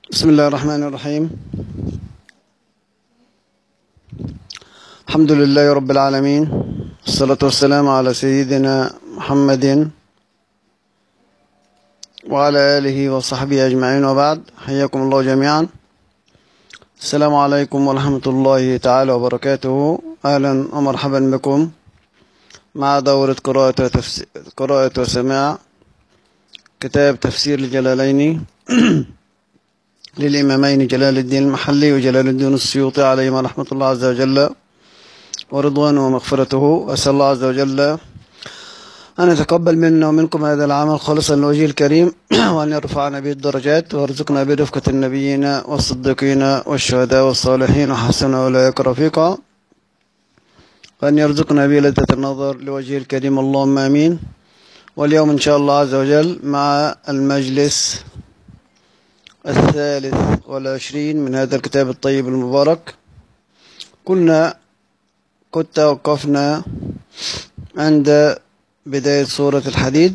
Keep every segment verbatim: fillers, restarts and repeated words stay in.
بسم الله الرحمن الرحيم. الحمد لله رب العالمين، الصلاة والسلام على سيدنا محمد وعلى آله وصحبه أجمعين، وبعد. حياكم الله جميعا. السلام عليكم ورحمة الله تعالى وبركاته. أهلا ومرحبا بكم مع دورة قراءة وتفسير قراءة وسماع كتاب تفسير الجلالين للإمامين جلال الدين المحلي وجلال الدين السيوطي عليهما رحمة الله عز وجل ورضوانه ومغفرته. أسأل الله عز وجل أن يتقبل منا ومنكم هذا العمل خالصا لوجهه الكريم، وأن يرفعنا به الدرجات ويرزقنا برفقة النبيين والصديقين والشهداء والصالحين وحسن أولئك رفيقا، وأن يرزقنا به لذة النظر لوجهه الكريم، اللهم آمين. واليوم إن شاء الله عز وجل مع المجلس الثالث والعشرين من هذا الكتاب الطيب المبارك. كنا كنت توقفنا عند بداية سورة الحديد.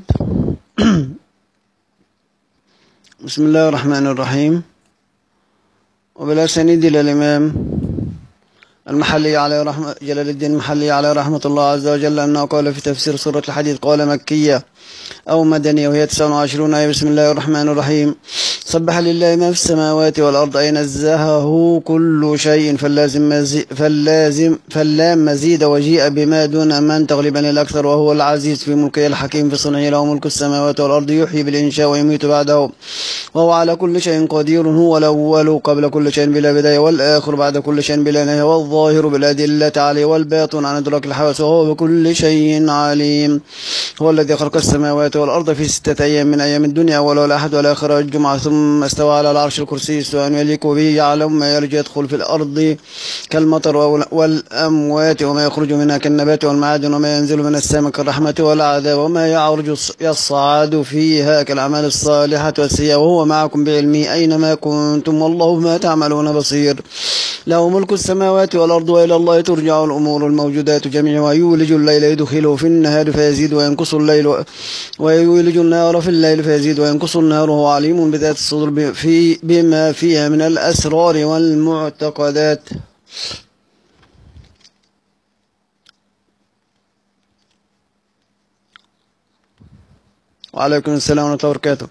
بسم الله الرحمن الرحيم. وبالأسانيد إلى الإمام المحلي عليه رحمة جلال الدين المحلي عليه رحمة الله عز وجل أنه قال في تفسير سورة الحديد، قال مكية أو مدنية، وهي تسعة وعشرون آية. بسم الله الرحمن الرحيم. سبح لله ما في السماوات والأرض أي نزهه كل شيء فاللازم مزي فاللازم فاللام مزيد وجيء بما دون من تغلبا الأكثر، وهو العزيز في ملكه الحكيم في صنعه، له ملك السماوات والأرض يحيي بالإنشاء ويميت بعده، وهو على كل شيء قدير. هو الأول قبل كل شيء بلا بداية، والآخر بعد كل شيء بلا نهاية، والظاهر بالأدلة عليه، والباطن عن إدراك الحواس، وهو بكل شيء عليم. هو الذي خلق السماوات والأرض في ستة أيام من أيام الدنيا، أول والأحد والآخر والجمعة، ثم استوى على العرش الكرسي استواء يليق به، يعلم ما يرجع يدخل في الأرض كالمطر والأموات، وما يخرج منها كالنبات والمعادن، وما ينزل من السماء كالرحمة والعذاب، وما يعرج يصعد فيها كالأعمال الصالحة والسيئة، وهو معكم بعلمه أينما كنتم، والله ما تعملون بصير. له ملك السماوات والأرض وإلى الله ترجع الأمور، الموجودات جميعها، يولج الليل يدخله في النهار فيزيد وينقص الليل ويولج النهار في الليل فيزيد وينقص النهار، وهو عليم بذات الصدور في بما فيها من الأسرار والمعتقدات. وعليكم السلام ورحمة الله وبركاته.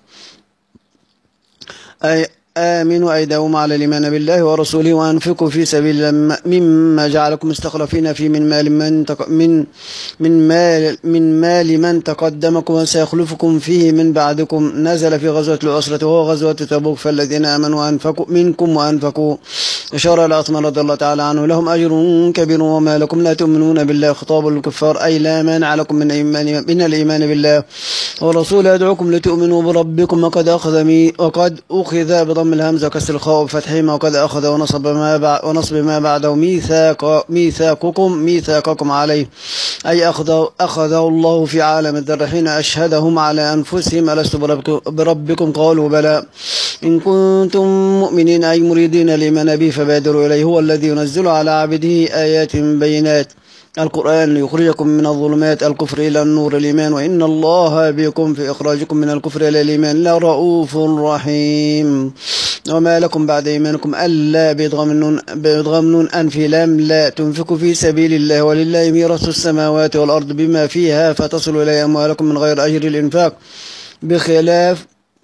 أي آمنوا أي داوموا على الإيمان بالله ورسوله، وأنفقوا في سبيل الله مما جعلكم مستخلفين فيه من مال من تق... من من مال من مال من تقدمكم وسيخلفكم فيه من بعدكم. نزل في غزوة العسرة وهو غزوة تبوك، فالذين آمنوا وأنفقوا منكم وأنفقوا إشارة إلى عثمان رضي الله تعالى عنه لهم أجر كبير. وما لكم لا تؤمنون بالله، خطاب الكفار، أي لا مانع لكم من الإيمان من الإيمان بالله ورسوله يدعوكم لتؤمنوا بربكم، وقد أخذ مي وقد أخذ بضم الهمزة وكسر الخاء وفتحهما، وقد أخذ ونصب ما بعد ونصب ما بعده ميثاق ميثاقكم ميثاقكم عليه، أي أخذ أخذه الله في عالم الذر حين أشهدهم على أنفسهم ألست بربكم قالوا بلى، إن كنتم مؤمنين أي مريدين الإيمان به فبادروا إليه. هو الذي ينزل على عبده آيات بينات القرآن ليخرجكم من الظلمات الكفر إلى النور الإيمان، وإن الله بكم في إخراجكم من الكفر إلى الإيمان لرؤوف رحيم. وما لكم بعد إيمانكم ألا بيضغم نون أنفي لام لا تنفقوا في سبيل الله ولله ميراث السماوات والأرض بما فيها فتصلوا إليه أموالكم من غير أجر الإنفاق بخلاف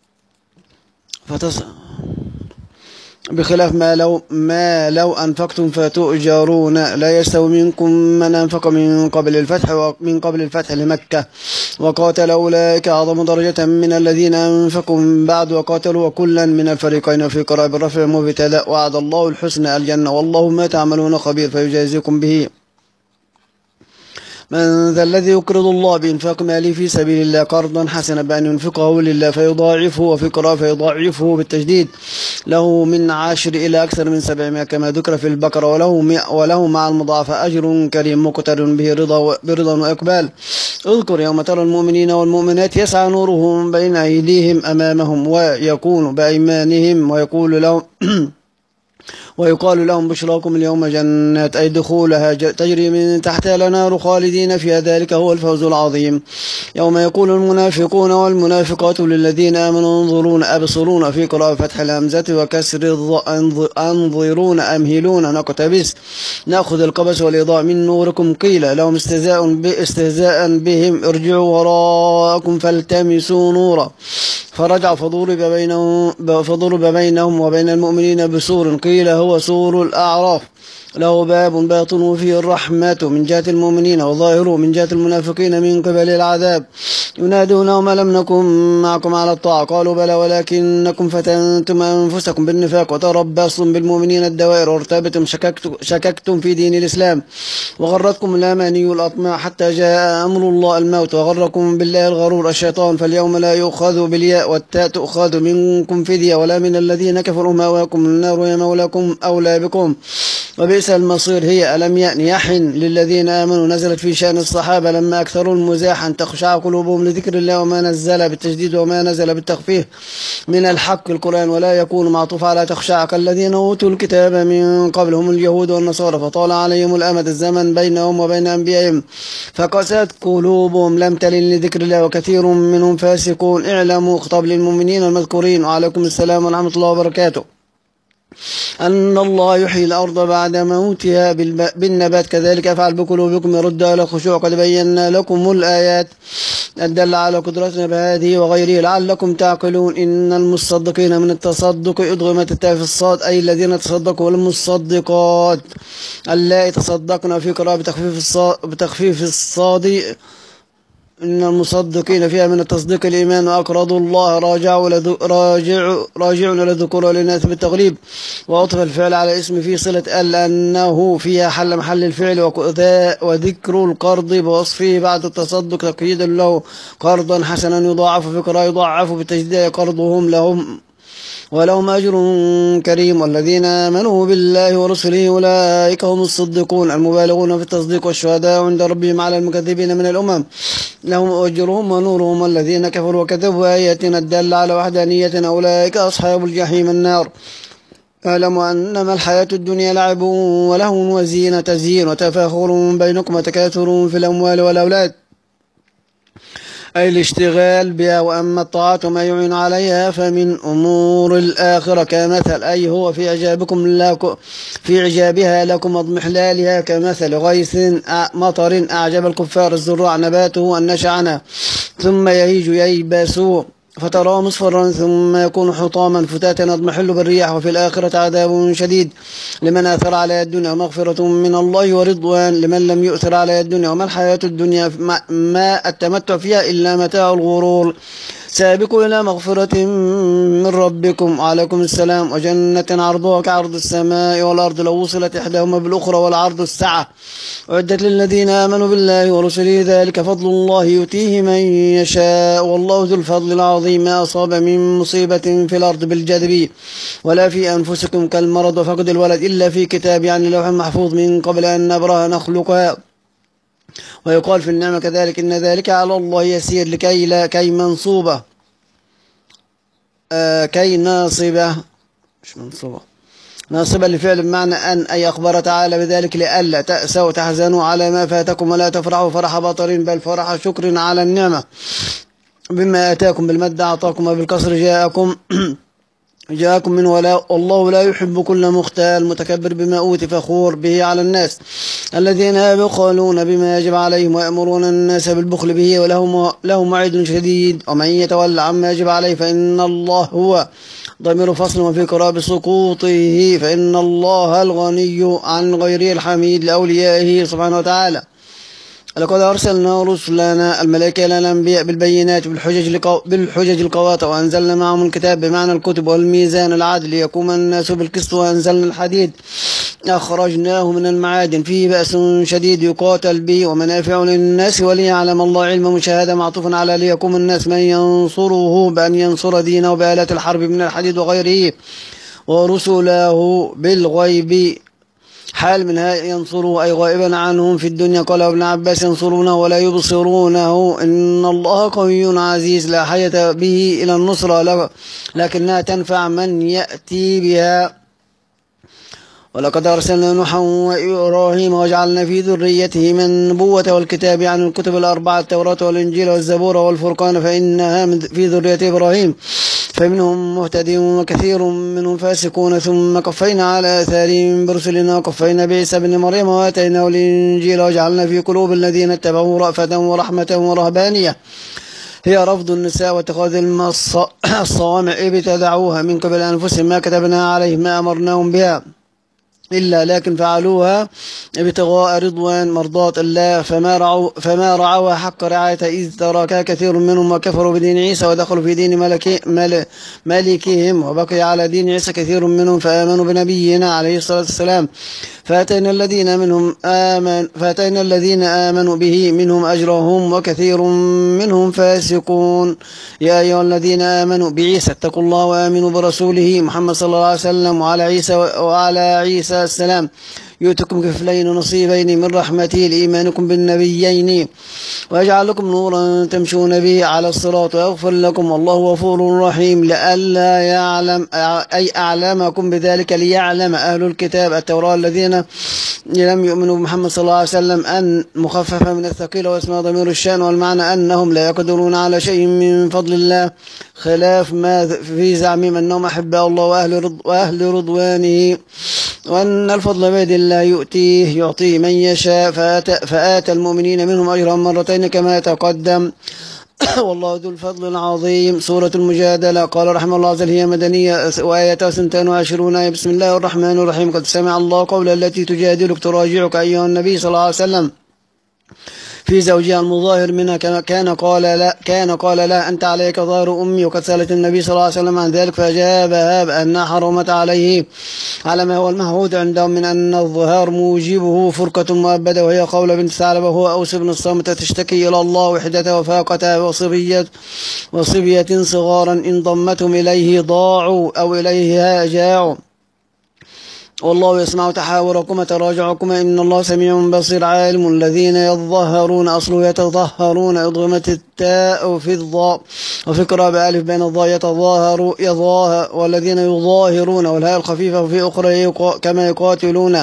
فتصل بخلاف ما لو ما لو أنفقتم فتؤجرون. لا يستوي منكم من أنفق من قبل الفتح ومن قبل الفتح لمكة وقاتل، أولئك أعظم درجة من الذين أنفقوا من بعد وقاتلوا، وكلا من الفريقين في قراءة بالرفع مبتدأ. وعد الله الحسنى الجنة، والله ما تعملون خبير فيجازيكم به. من ذا الذي يقرض الله بإنفاق ماله في سبيل الله قرضا حسنا بأن ينفقه لله فيضاعفه، وفي قراءة فيضاعفه بالتجديد، له من عشر إلى أكثر من سبعمائة كما ذكر في البقرة، وله وله مع المضاعفة أجر كريم مقترن به رضا برضا وإقبال. اذكر يوم ترى المؤمنين والمؤمنات يسعى نورهم بين أيديهم أمامهم ويكون بأيمانهم ويقول لهم ويقال لهم بشراكم اليوم جنات أي دخولها تجري من تحتها الأنهار خالدين فيها ذلك هو الفوز العظيم. يوم يقول المنافقون والمنافقات للذين آمنوا انظرون أبصرون في قراءة فتح الهمزة وكسر الظ انظرون أمهلون نقتبس نأخذ القبس والإضاء من نوركم قيل لهم استهزاء باستهزاء بهم ارجعوا وراءكم فالتمسوا نورا فرجع فضرب بينهم, فضرب بينهم وبين المؤمنين بسور قيل هو سور الأعراف له باب باطنه فيه الرحمة من جهة المؤمنين وظاهره من جهة المنافقين من قبل العذاب ينادونهم ألم نكن معكم على الطاعة قالوا بلى ولكنكم فتنتم أنفسكم بالنفاق وتربصتم بالمؤمنين الدوائر وارتبتم شككتم في دين الإسلام وغرتكم الأماني الأطماع حتى جاء أمر الله الموت وغركم بالله الغرور الشيطان فاليوم لا يؤخذ بالياء والتاء تؤخذ منكم فدية ولا من الذين كفروا مأواكم النار وهي مولاكم أولى بكم وبئس المصير. هي ألم يأن يحن للذين آمنوا نزلت في شأن الصحابة لما أكثروا المزاح أن تخشع قلوبهم لذكر الله وما نزل بالتجديد وما نزل بالتخفيف من الحق القرآن ولا يكون معطوف على تخشع كالذين أوتوا الكتاب من قبلهم اليهود والنصارى فطال عليهم الأمد الزمن بينهم وبين أنبيائهم فقست قلوبهم لم تلن لذكر الله وكثير منهم فاسقون. اعلموا خطاب للمؤمنين المذكورين وعليكم السلام ورحمة الله وبركاته أن الله يحيي الأرض بعد موتها بالنبات كذلك يفعل بقلوبكم يرد على الخشوع قد بينا لكم الآيات الدل على قدرتنا بهذه وغيره لعلكم تعقلون. إن المصدقين من التصدق أدغمت التاء في الصاد أي الذين تصدقوا والمصدقات اللائي تصدقنا في قراءة بتخفيف الصاد, بتخفيف الصاد إن المصدقين فيها من التصديق الإيمان وأقرضوا الله راجعوا راجعوا راجعون للذكور والإناث بالتغليب وأطف الفعل على اسم في صلة ال أنه فيها حل محل الفعل وذكر القرض بوصفه بعد التصدق تقييدا له قرضا حسنا يضاعف في قراءة يضاعف بالتجديد قرضهم لهم ولهم أجر كريم. والذين آمنوا بالله ورسله أولئك هم الصديقون المبالغون في التصديق والشهداء عند ربهم على المكذبين من الأمم لهم أجرهم ونورهم. والذين كفروا وكذبوا آياتنا الدالة على وحدانيتنا أولئك أصحاب الجحيم النار. اعلموا أنما الحياة الدنيا لعب ولهو وزينة تزيين وتفاخر بينكم وتكاثر في الأموال والأولاد أي الاشتغال بها وأما الطاعات وما يعين عليها فمن أمور الآخرة كمثل أي هو في إعجابكم لكم في إعجابها لكم واضمحلالها كمثل غيث مطر أعجب الكفار الزراع نباته النشأ عنها ثم يهيج ييبس فتراه مصفرا ثم يكون حطاما فتاتا يضمحل بالرياح وفي الآخرة عذاب شديد لمن آثر على الدنيا ومغفرة من الله ورضوان لمن لم يؤثر على الدنيا وما الحياة الدنيا ما التمتع فيها إلا متاع الغرور. سابقوا إلى مغفرة من ربكم عليكم السلام وجنة عرضها كعرض السماء والأرض لو وصلت إحداهما بالأخرى والعرض السعة أعدت للذين آمنوا بالله ورسله ذلك فضل الله يؤتيه من يشاء والله ذو الفضل العظيم. ما أصاب من مصيبة في الأرض بالجدب ولا في أنفسكم كالمرض وفقد الولد إلا في كتاب يعني لوح محفوظ من قبل أن نبرأ نخلقها. ويقال في النعمة كذلك إن ذلك على الله يسير لكي لا كي منصوبة آه كي ناصبة مش منصوبة ناصبة لفعل بمعنى أن أي أخبر تعالى بذلك لألا تأسوا وتحزنوا على ما فاتكم ولا تفرحوا فرح باطر بل فرح شكر على النعمة بما آتاكم بالمد أعطاكم وبالكسر جاءكم جاءكم من ولا الله لا يحب كل مختال متكبر بما أوتي فخور به على الناس الذين يبخلون بما يجب عليهم ويأمرون الناس بالبخل به ولهم لهم وعيد شديد. ومن يتولى عما يجب عليه فإن الله هو ضمير فصل وفي قراءة بسقوطه فإن الله الغني عن غيره الحميد لأوليائه سبحانه وتعالى. لقد أرسلنا رسلنا الملائكة إلى الأنبياء بالبينات بالحجج بالحجج القواطع وأنزلنا معهم الكتاب بمعنى الكتب والميزان العادل ليقوم الناس بالقسط وأنزلنا الحديد أخرجناه من المعادن فيه بأس شديد يقاتل به ومنافع للناس وليعلم الله علم مشاهدة معطوف على ليقوم الناس من ينصره بأن ينصر دينه بآلات الحرب من الحديد وغيره ورسله بالغيب حال منها ينصره أي غائبا عنهم في الدنيا. قال ابن عباس ينصرونه ولا يبصرونه إن الله قوي عزيز لا حياة به إلى النصرة لكنها تنفع من يأتي بها ولقد أرسلنا نوحا وإبراهيم وجعلنا في ذريتهما النبوة والكتاب عن الكتب الأربعة التوراة والإنجيل والزبور والفرقان فإنها في ذرية إبراهيم فمنهم مهتد وكثير منهم فاسقون ثم قفينا على آثارهم برسلنا وقفينا بعيسى بن مريم وآتيناه الإنجيل وجعلنا في قلوب الذين اتبعوه رأفة ورحمة ورهبانية هي رفض النساء واتخاذ الصوامع ابتدعوها من قبل أنفسهم ما كتبنا عليهم ما أمرناهم بها إلا لكن فعلوها ابتغاء رضوان مرضات الله فما رعوا فما رعوها حق رعايتها إذ تركها كثير منهم وكفروا بدين عيسى ودخلوا في دين ملكي مل ملكهم وبقي على دين عيسى كثير منهم فآمنوا بنبينا عليه الصلاة والسلام فأتينا الذين منهم آمن فأتينا الذين آمنوا به منهم أجرهم وكثير منهم فاسقون. يا أيها الذين آمنوا بعيسى اتقوا الله وآمنوا برسوله محمد صلى الله عليه وسلم وعلى عيسى وعلى عيسى السلام يؤتكم كفلين نصيبين من رحمته لإيمانكم بالنبيين ويجعل لكم نورا تمشون به على الصراط ويغفر لكم والله غفور رحيم لئلا يعلم أي أعلمكم بذلك ليعلم أهل الكتاب التوراة الذين لم يؤمنوا بمحمد صلى الله عليه وسلم أن مخففة من الثقيل واسمها ضمير الشأن والمعنى أنهم لا يقدرون على شيء من فضل الله خلاف ما في زعمهم أنهم أحباء الله وأهل, رض وأهل رضوانه وأن الفضل بيد الله يؤتيه يعطيه من يشاء فآتى, فآتى المؤمنين منهم أجرهم مرتين كما تقدم والله ذو الفضل العظيم. سورة المجادلة. قال رحمه الله عز وجل هي مدنية وآياتها سنتان وعشرون. بسم الله الرحمن الرحيم. قد سمع الله قول التي تجادلك تراجعك أيها النبي صلى الله عليه وسلم في زوجها المظاهر منها كان قال لا كان قال لا أنت عليك ظاهر أمي وقد سألت النبي صلى الله عليه وسلم عن ذلك فأجابها بأنها حرمت عليه على ما هو المعهود عندهم من أن الظهار موجبه فرقة مؤبدة وهي قول بنت ثعلبة وهو أوس بن الصامت تشتكي إلى الله وحدته وفاقتها وصبية وصبية صغارا إن ضمتهم إليه ضاعوا أو إليه جاعوا والله يسمع تحاوركم تراجعكم إن الله سميع بصير. عالم الذين يظهرون أصله يتظهرون أضغمت التاء في الضاء وفي قراءة بألف بين الضاء يتظاهر يظاهر والذين يظاهرون والهاء الخفيفة وفي أخرى كما يقاتلون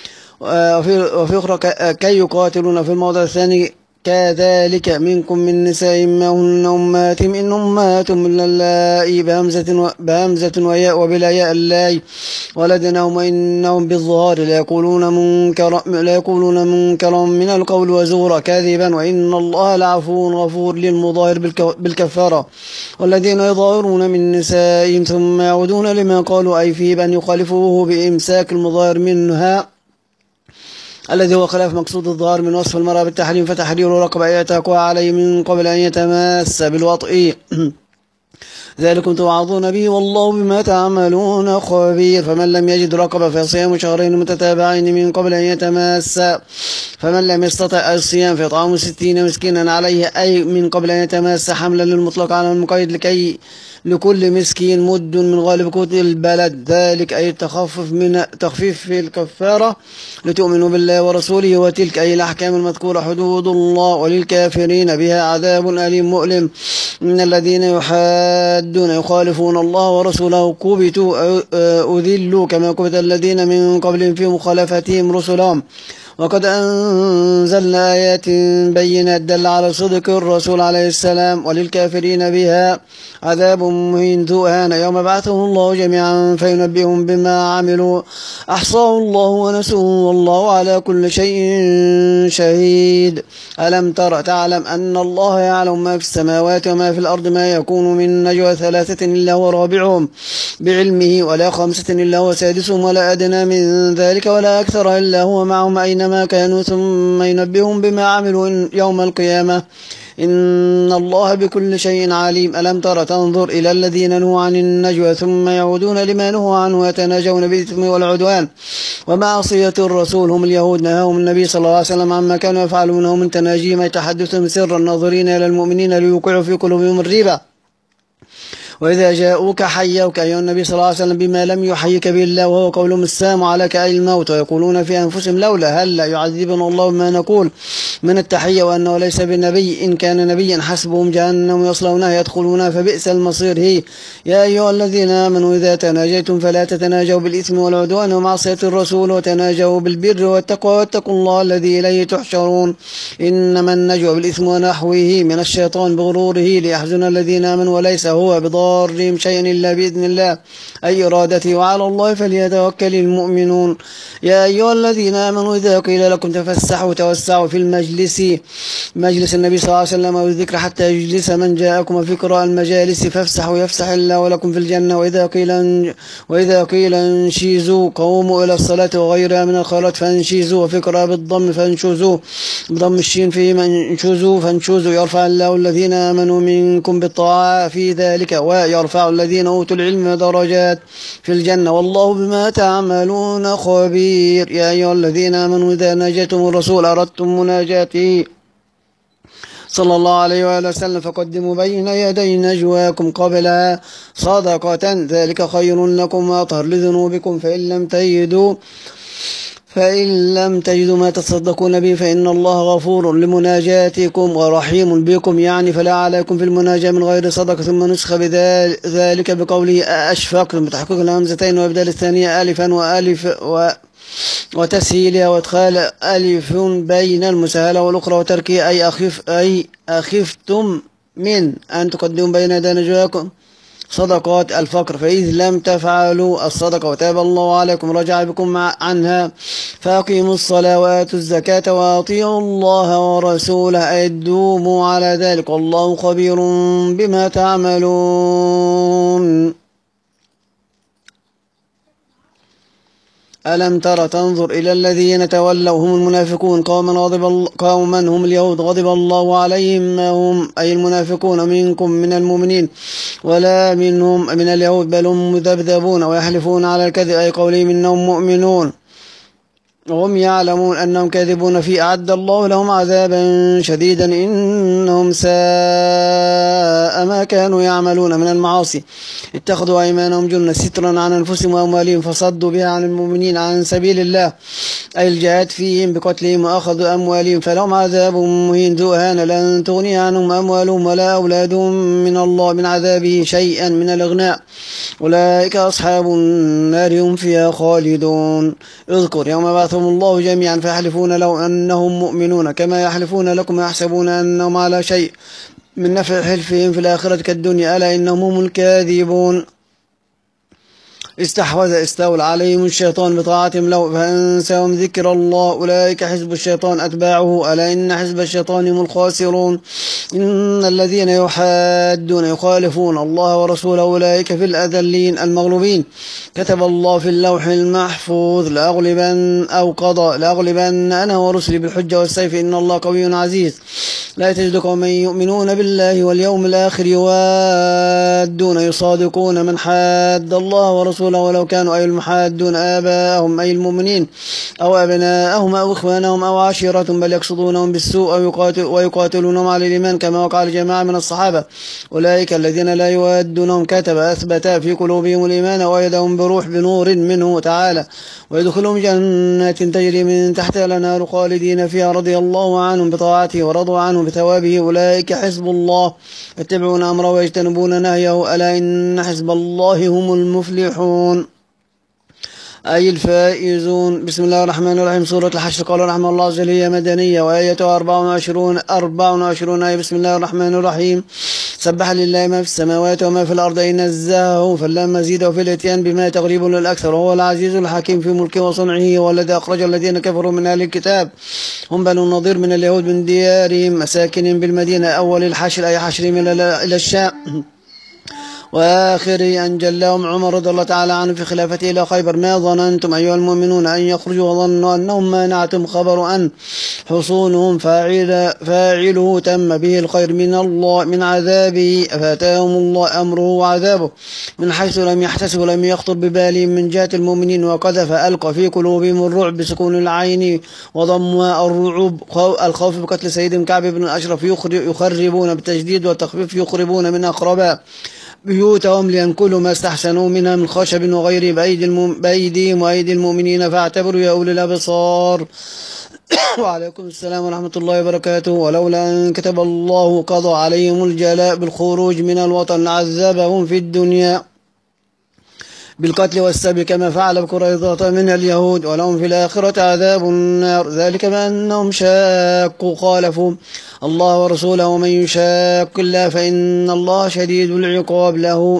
وفي أخرى كي يقاتلون في الموضع الثاني كذلك منكم من نساء ما هن أمهاتهم إن أمهاتهم إلا اللائي بهمزة, بهمزة وياء وبلا ياء اللائي ولدنهم وإنهم بالظهار لا يقولون منكرا لا يقولون منكرا من القول وزورا كاذبا وإن الله لعفو غفور للمظاهر بالكفارة. والذين يظاهرون من نسائهم ثم يعودون لما قالوا أي فيه بأن يخالفوه بإمساك المظاهر منها الذي هو خلاف مقصود الظهار من وصف المرأة بالتحريم فتحرير رقبة يتقوى عليه من قبل أن يتماس بالوطء ذلكم توعظون به والله بما تعملون خبير. فمن لم يجد رقبة فصيام شهرين متتابعين من قبل أن يتماس فمن لم يستطع الصيام فإطعام ستين مسكينا عليه أي من قبل أن يتماس حملا للمطلق على المقيد لكي لكل مسكين مد من غالب قوت البلد ذلك أي التخفف من تخفيف في الكفارة لتؤمنوا بالله ورسوله وتلك أي الأحكام المذكورة حدود الله وللكافرين بها عذاب أليم مؤلم. من الذين يحادون يخالفون الله ورسوله كبتوا أذلوا كما كبت الذين من قبلهم في مخالفتهم رسلهم وقد أنزلنا آيات بينات دل على صدق الرسول عليه السلام وللكافرين بها عذاب مهين ذو إهانة يوم بعثهم الله جميعا فينبئهم بما عملوا أحصاه الله ونسوه والله على كل شيء شهيد. ألم تر تعلم أن الله يعلم ما في السماوات وما في الأرض ما يكون من نجوى ثلاثة إلا هو رابعهم بعلمه ولا خمسة إلا هو سادسهم ولا أدنى من ذلك ولا أكثر إلا هو معهم أينما كانوا ثم ينبئهم بما عملوا يوم القيامة إن الله بكل شيء عليم. ألم تر تنظر إلى الذين نهوا عن النجوى ثم يعودون لما نهوا عنه ويتناجون بالإثم والعدوان ومعصية الرسول هم اليهود نهاهم النبي صلى الله عليه وسلم عما كانوا يفعلونه من تناجيم يتحدثهم سرا ناظرين إلى المؤمنين ليوقعوا في قلوبهم الريبة وإذا جاءوك حيوك أيها النبي صلى الله عليه وسلم بما لم يحيك به الله، وهو قولهم السلام عليك أي الموت، ويقولون في أنفسهم لولا هل لا يعذبنا الله بما نقول من التحية، وأنه ليس بنبي، إن كان نبيا حسبهم جهنم يصلونها يدخلونها فبئس المصير. هي يا أيها الذين آمنوا إذا تناجيتم فلا تتناجوا بالإثم والعدوان ومعصية الرسول، وتناجوا بالبر والتقوى، واتقوا الله الذي إليه تحشرون. إنما النجوى بالإثم ونحوه من الشيطان بغروره ليحزن الذين آمنوا، وليس هو بضارهم شيئا إلا بإذن الله أي إرادته، وعلى الله فليتوكل المؤمنون. يا أيها الذين آمنوا إذا قيل لكم تفسحوا توسعوا في المجلس، مجلس النبي صلى الله عليه وسلم والذكر، حتى يجلس من جاءكم، وفي قراءة المجالس فافسحوا يفسح الله ولكم في الجنة. وإذا قيل وإذا قيل انشزوا قوموا إلى الصلاة وغيرها من الخيرات فانشزوا، وفي قراءة بالضم فانشزوا بضم الشين فيه انشزوا فانشزوا. يرفع الله الذين آمنوا منكم بالطاعة في ذلك، ويرفع الذين أوتوا العلم درجات في الجنة، والله بما تعملون خبير. يا أيها الذين آمنوا إذا ناجيتم الرسول أردتم مناجاته صلى الله عليه وآله وسلم فقدموا بين يدي نجواكم قبلها صدقة، ذلك خير لكم وأطهر لذنوبكم، فإن لم تجدوا فإن لم تجدوا ما تصدقون به فإن الله غفور لمناجاتكم ورحيم بكم، يعني فلا عليكم في المناجاة من غير صدقة. ثم نسخ بذلك بقوله أشفقتم بتحقيق الهمزتين وإبدال الثانية ألفا وألف و وتسهيلها وادخال ألف بين المسهلة والأخرى وتركها، أي أخف أي أخفتم من أن تقدموا بين يدي نجواكم صدقات الفقر، فإذ لم تفعلوا الصدقة وتاب الله عليكم رجع بكم عنها، فأقيموا الصلاة وآتوا الزكاة وأطيعوا الله ورسوله، أي دوموا على ذلك، والله خبير بما تعملون. ألم تر تنظر إلى الذين تولوا هم المنافقون قوما غضب قوما هم اليهود غضب الله عليهم، ما هم أي المنافقون منكم من المؤمنين ولا منهم من اليهود، بل هم مذبذبون ويحلفون على الكذب، أي قولهم إنهم مؤمنون وهم يعلمون أنهم كاذبون، في أعد الله لهم عذابا شديدا إنهم ساء ما كانوا يعملون من المعاصي. اتخذوا أيمانهم جنة سترا عن أنفسهم وأموالهم فصدوا بها عن المؤمنين عن سبيل الله، أي الجهاد فيهم بقتلهم وأخذوا أموالهم، فلهم عذاب مهين ذو إهانة، لن تغني عنهم أموالهم ولا أولادهم من الله من عذابه شيئا من الإغناء، أولئك أصحاب النار هم فيها خالدون. اذكر يوم بعثهم الله جميعا فيحلفون لو أنهم مؤمنون كما يحلفون لكم ويحسبون أنهم على شيء من نفع حلفهم في الآخرة كالدنيا، ألا إنهم هم الكاذبون. استحوذ استولى عليهم الشيطان بطاعتهم له فأنساهم ذكر الله، أولئك حزب الشيطان أتباعه، ألا إن حزب الشيطان هم الخاسرون. إن الذين يحادون يخالفون الله ورسوله أولئك في الأذلين المغلوبين، كتب الله في اللوح المحفوظ لأغلبن أو قضى لأغلبن أنا ورسلي بالحجة والسيف إن الله قوي عزيز. لا تجد قوما يؤمنون بالله واليوم الآخر يوادون يصادقون من حاد الله ورسوله ولو كانوا أي المحادون آباءهم أي المؤمنين أو أبناءهم أو إخوانهم أو عشيرتهم، بل يقصدونهم بالسوء أو يقاتل ويقاتلونهم على الإيمان كما وقع الجماعة من الصحابة، أولئك الذين لا يوادونهم كتب أثبت في قلوبهم الإيمان وأيدهم بروح بنور منه تعالى، ويدخلهم جنات تجري من تحتها الأنهار خالدين فيها رضي الله عنهم بطاعته ورضوا عنه بثوابه، أولئك حزب الله يتبعون أمره ويجتنبون نهيه، ألا إن حزب الله هم المفلحون أي الفائزون. بسم الله الرحمن الرحيم. سورة الحشر قال رحمه الله عز وجل هي مدنية وآيتها أربع وعشرون أربع وعشرون آية. بسم الله الرحمن الرحيم. سبح لله ما في السماوات وما في الأرض إن نزهه فلا مزيد في الاتيان بما تغريب للأكثر، وهو العزيز الحكيم في ملكه وصنعه، والذي أخرج الذين كفروا من أهل الكتاب هم بنو النضير من اليهود من ديارهم مساكن بالمدينة أول الحشر أي حشرهم إلى الشام، وآخر أن جلهم عمر رضي الله تعالى عنه في خلافته إلى خيبر. ما ظننتم أيها المؤمنون أن يخرجوا وظنوا أنهم مانعتم خبر أن حصونهم فاعل فاعله تم به الخير من الله من عذابه، فأتاهم الله أمره وعذابه من حيث لم يحتسبوا لم يخطر ببالهم من جهة المؤمنين، وقذف ألقى في قلوبهم الرعب بسكون العين وضمها الرعب الخوف بقتل سيدهم كعب بن الأشرف، يخربون بالتجديد والتخفيف يخربون من أقرباء بيوتهم لينقلوا ما استحسنوا منها من خشب وغيره بأيديهم وأيدي المؤمنين فاعتبروا يا أولي الأبصار. وعليكم السلام ورحمة الله وبركاته. ولولا أن كتب الله قضى عليهم الجلاء بالخروج من الوطن لعذبهم في الدنيا بالقتل والسبي كما فعل بقريظة من اليهود، ولهم في الآخرة عذاب النار، ذلك بأنهم شاقوا خالفوا الله ورسوله، ومن يشاق الله فإن الله شديد العقاب له.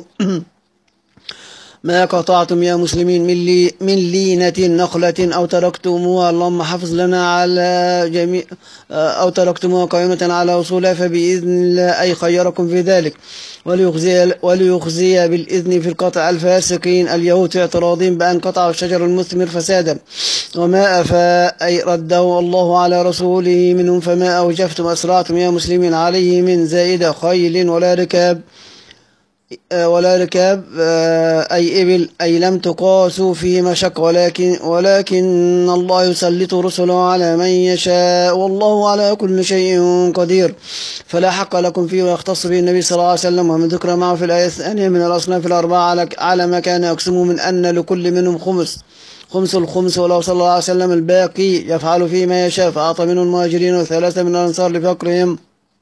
ما قطعتم يا مسلمين من, لي من لينة نخلة أو تركتموها اللهم حفظ لنا على جميع أو تركتموها قائمة على أصولها فبإذن الله أي خيركم في ذلك، وليخزي, وليخزي بالإذن في القطع الفاسقين اليهود في اعتراضهم بأن قطعوا الشجر المثمر فسادا، وما أفاء أي رده الله على رسوله منهم، فما أوجفتم أسرعتم يا مسلمين عليه من زائدة خيل ولا ركاب ولا ركاب أي إبل، أي لم تقاسوا فيه مشق، ولكن, ولكن الله يسلط رسله على من يشاء والله على كل شيء قدير، فلا حق لكم فيه. ويختص به النبي صلى الله عليه وسلم ومن ذكر معه في الآية الثانية من الأصناف الأربعة على ما كان يقسمه من أن لكل منهم خمس خمس الخمس، ولو صلى الله عليه وسلم الباقي يفعل فيه ما يشاء، فأعطى منه المهاجرين وثلاثة من الأنصار لفقرهم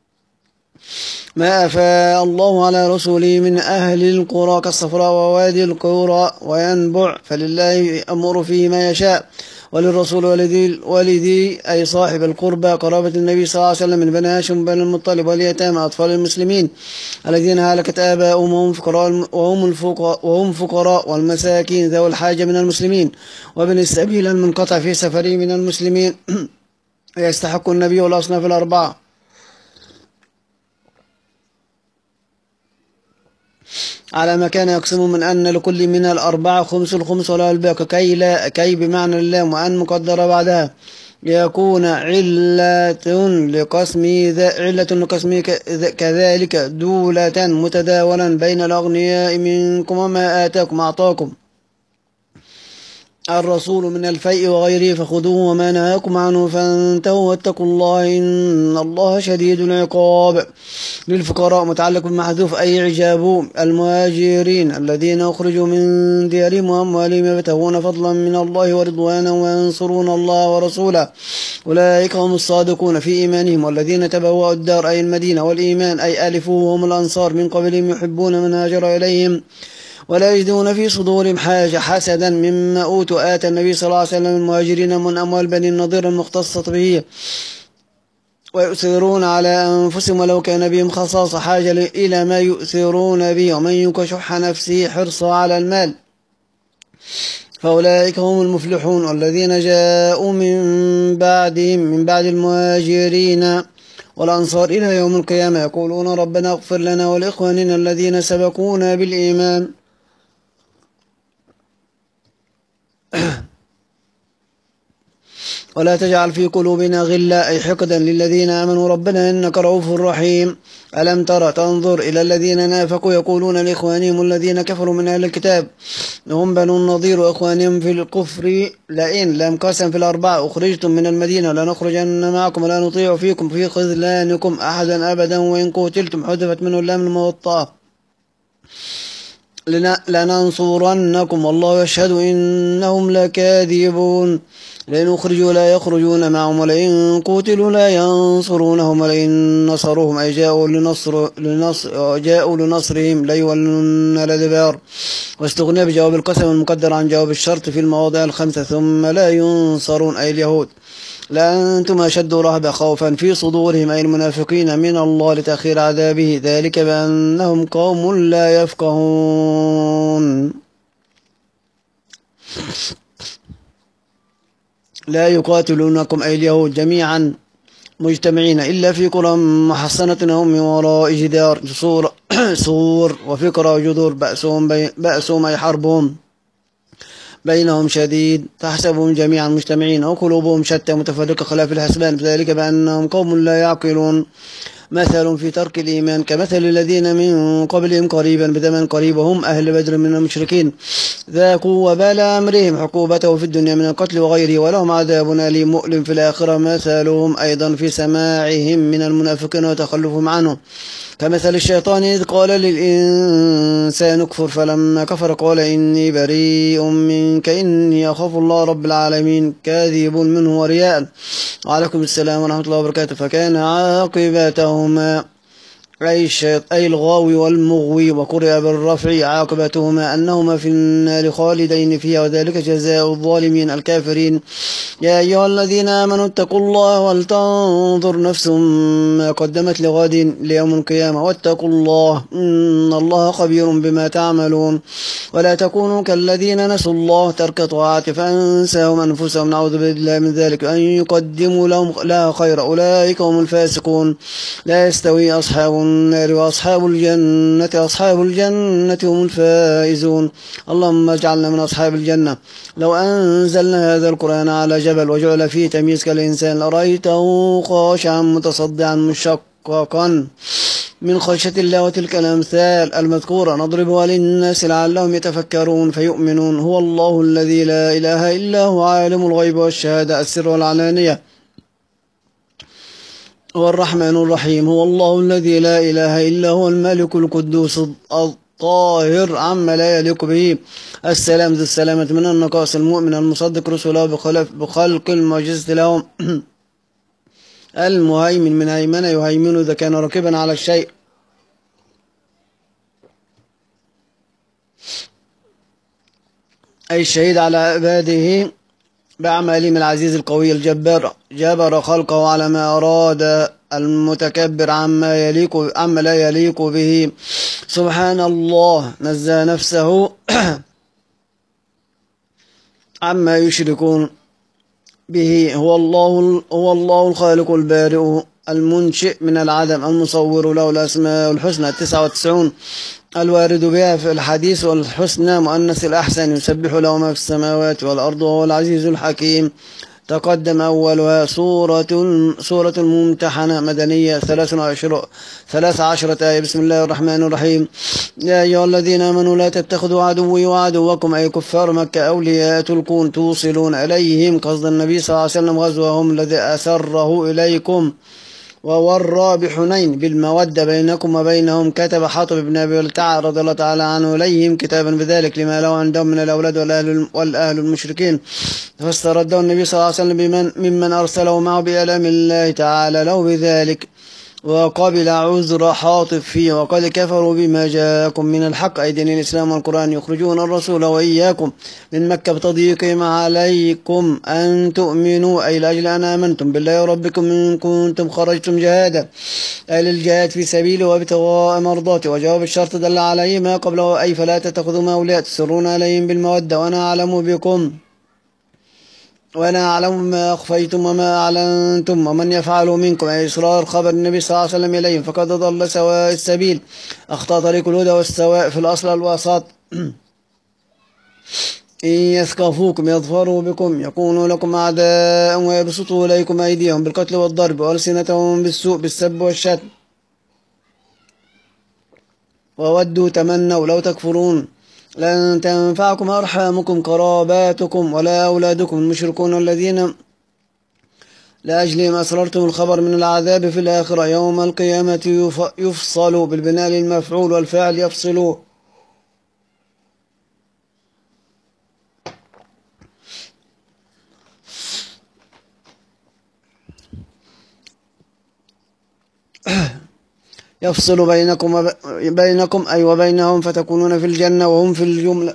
ما أفاء الله على رسوله من أهل القرى كالصفراء ووادي القرى وينبع، فلله أمر فيه ما يشاء، وللرسول ولذي, ولذي أي صاحب القربى قرابة النبي صلى الله عليه وسلم من بني هاشم بن المطلب واليتامى أطفال المسلمين الذين هلكت آباؤهم وهم فقراء وهم الفقراء وهم فقراء والمساكين ذوي الحاجة من المسلمين، وابن السبيل المنقطع في سفره من المسلمين. يستحق النبي والأصناف الأربعة على ما كان يقسم من أن لكل من الأربعة خمس الخمس ولا الباقي، كي, لا كي بمعنى اللام وأن مقدرة بعدها يكون علة لقسمه علة لقسمه كذلك دولة متداولا بين الأغنياء منكم وما آتاكم أعطاكم الرسول من الفيء وغيره فخذوه وما نهاكم عنه فانتهوا واتقوا الله إن الله شديد العقاب. للفقراء متعلق بالمحذوف أي عجاب المهاجرين الذين أخرجوا من ديارهم وأموالهم يبتغون فضلا من الله ورضوانا وينصرون الله ورسوله، أولئك هم الصادقون في إيمانهم، والذين تبوأوا الدار أي المدينة والإيمان أي ألفوه هم الأنصار من قبلهم يحبون من هاجر إليهم ولا يجدون في صدورهم حاجة حسدا مما أوتوا آتى النبي صلى الله عليه وسلم المهاجرين من أموال بني النضير المختصة به، ويؤثرون على أنفسهم ولو كان بهم خصاصة حاجة إلى ما يؤثرون به، ومن يوق شح نفسه حرصا على المال فأولئك هم المفلحون. والذين جاءوا من بعدهم من بعد المهاجرين والأنصار إلى يوم القيامة يقولون ربنا اغفر لنا ولإخواننا الذين سبقونا بالإيمان ولا تجعل في قلوبنا غلا أي حقدا للذين آمنوا ربنا إنك رؤوف رحيم. ألم ترى تنظر إلى الذين نافقوا يقولون لإخوانهم الذين كفروا من أهل الكتاب هم بنو النضير وإخوانهم في الكفر لئن لم قسم في الأربعة أخرجتم من المدينة لنخرجن معكم ولا نطيع فيكم في خذلانكم أحدا أبدا وإن قتلتم حذفت منه اللام الموطأة لننصرنكم والله يشهد إنهم لكاذبون. لئن أخرجوا لا يخرجون معهم ولئن قتلوا لا ينصرونهم ولئن نصروهم أي جاءوا, لنصر لنصر جاءوا لنصرهم ليولون الأدبار، واستغنى بجواب القسم المقدر عن جواب الشرط في المواضع الخمسة ثم لا ينصرون أي اليهود. لأنتم أشد رهبة خوفا في صدورهم أي المنافقين من الله لتأخير عذابه، ذلك بأنهم قوم لا يفقهون. لا يقاتلونكم أي اليهود جميعا مجتمعين إلا في قرى محصنة هم من وراء جدار سور, سور وفقرة وجذور بأسهم, بي بأسهم أي حربهم بينهم شديد تحسبهم جميعا مجتمعين وقلوبهم شتى متفرقة خلاف الحسبان، ذلك بأنهم قوم لا يعقلون. مثل في ترك الإيمان كمثل الذين من قبلهم قريبا بزمن قريب وهم أهل بدر من المشركين ذاقوا وبال أمرهم عقوبته في الدنيا من القتل وغيره ولهم عذاب أليم مؤلم في الآخرة مثلهم أيضا في سماعهم من المنافقين وتخلفهم عنه كمثل الشيطان إذ قال للإنسان اكفر فلما كفر قال إني بريء منك إني أخاف الله رب العالمين كاذب منه ورياء. وعليكم السلام ورحمة الله وبركاته. فكان عاقبتهما أي, أي الغاوي والمغوي وقرئ بالرفع عاقبتهما أنهما في النار خالدين فيها وذلك جزاء الظالمين الكافرين. يا أيها الذين آمنوا اتقوا الله ولتنظر نفس ما قدمت لغد ليوم القيامة واتقوا الله إن الله خبير بما تعملون. ولا تكونوا كالذين نسوا الله ترك طاعة فأنساهم أنفسهم نعوذ بالله من ذلك أن يقدموا لهم لا خير أولئك هم الفاسقون. لا يستوي أصحاب النار وأصحاب الجنة أصحاب الجنة هم الفائزون. اللهم اجعلنا من أصحاب الجنة. لو أنزلنا هذا القرآن على جبل وجعل فيه تمييز كالإنسان لرأيته خاشعا متصدعا مشققا من خشية الله. وتلك الأمثال المذكورة نضربها للناس لعلهم يتفكرون فيؤمنون. هو الله الذي لا إله إلا هو عالم الغيب والشهادة السر والعلانية هو الرحمن الرحيم. هو الله الذي لا إله إلا هو الملك القدوس الطاهر عما لا يليق به السلام ذو السلامة من النقائص المؤمن المصدق رسله بخلق المعجزة لهم المهيمن من هيمن يهيمن إذا كان راكبا على الشيء أي الشهيد على عباده بأعمالهم العزيز القوي الجبار جبر خلقه على ما أراد المتكبر عما يليق عما لا يليق به سبحان الله نزه نفسه عما يشركون به. هو الله هو الله الخالق البارئ المنشئ من العدم المصور له الأسماء الحسنى التسعة وتسعون الوارد بها في الحديث والحسنى مؤنث الأحسن يسبح له ما في السماوات والأرض وهو العزيز الحكيم. تقدم أولها سورة سورة الممتحنة مدنية ثلاث عشرة آية. بسم الله الرحمن الرحيم. يا أيها الذين آمنوا لا تتخذوا عدوي وعدوكم أي كفار مكة أولياء تلقون توصلون إليهم قصد النبي صلى الله عليه وسلم غزوهم الذي أسره إليكم وورى بحنين بالمودة بينكم وبينهم كتب حاطب بن أبي بلتعة رضي الله تعالى عنه إليهم كتابا بذلك لما له عندهم من الأولاد والأهل, والأهل المشركين فاسترده النبي صلى الله عليه وسلم بمن ممن أرسله معه بإعلام الله تعالى له بذلك وقبل عذر حاطب فيه. وقد كفروا بما جاءكم من الحق أي دين الإسلام والقرآن يخرجون الرسول وإياكم من مكة بتضييقهم عليكم أن تؤمنوا أي لأجل أن آمنتم بالله وربكم إن كنتم خرجتم جهادا أي للجهاد في سبيله وابتغاء مرضاته. وجواب الشرط دل عليه ما قبله أي فلا تتخذوا مولات تسرون عليهم بالمودة وأنا أعلم بكم وأنا أعلم ما أخفيتم وما أعلنتم ومن يفعل منكم أي إصرار خبر النبي صلى الله عليه وسلم إليهم فقد ضل سواء السبيل أخطأ طريق الهدى والسواء في الأصل الوسط. إن يثقفوكم يظفروا بكم يكونوا لكم أعداء ويبسطوا إليكم أيديهم بالقتل والضرب وألسنتهم بالسوء بالسب والشتم وودوا تمنوا لو تكفرون لن تنفعكم أرحامكم قراباتكم ولا أولادكم المشركون الذين لأجلهم أسررتم الخبر من العذاب في الآخرة يوم القيامة يفصل بالبناء للمفعول والفاعل يفصلوا يفصل بينكم وب... بينكم أي وبينهم فتكونون في الجنة وهم في الجملة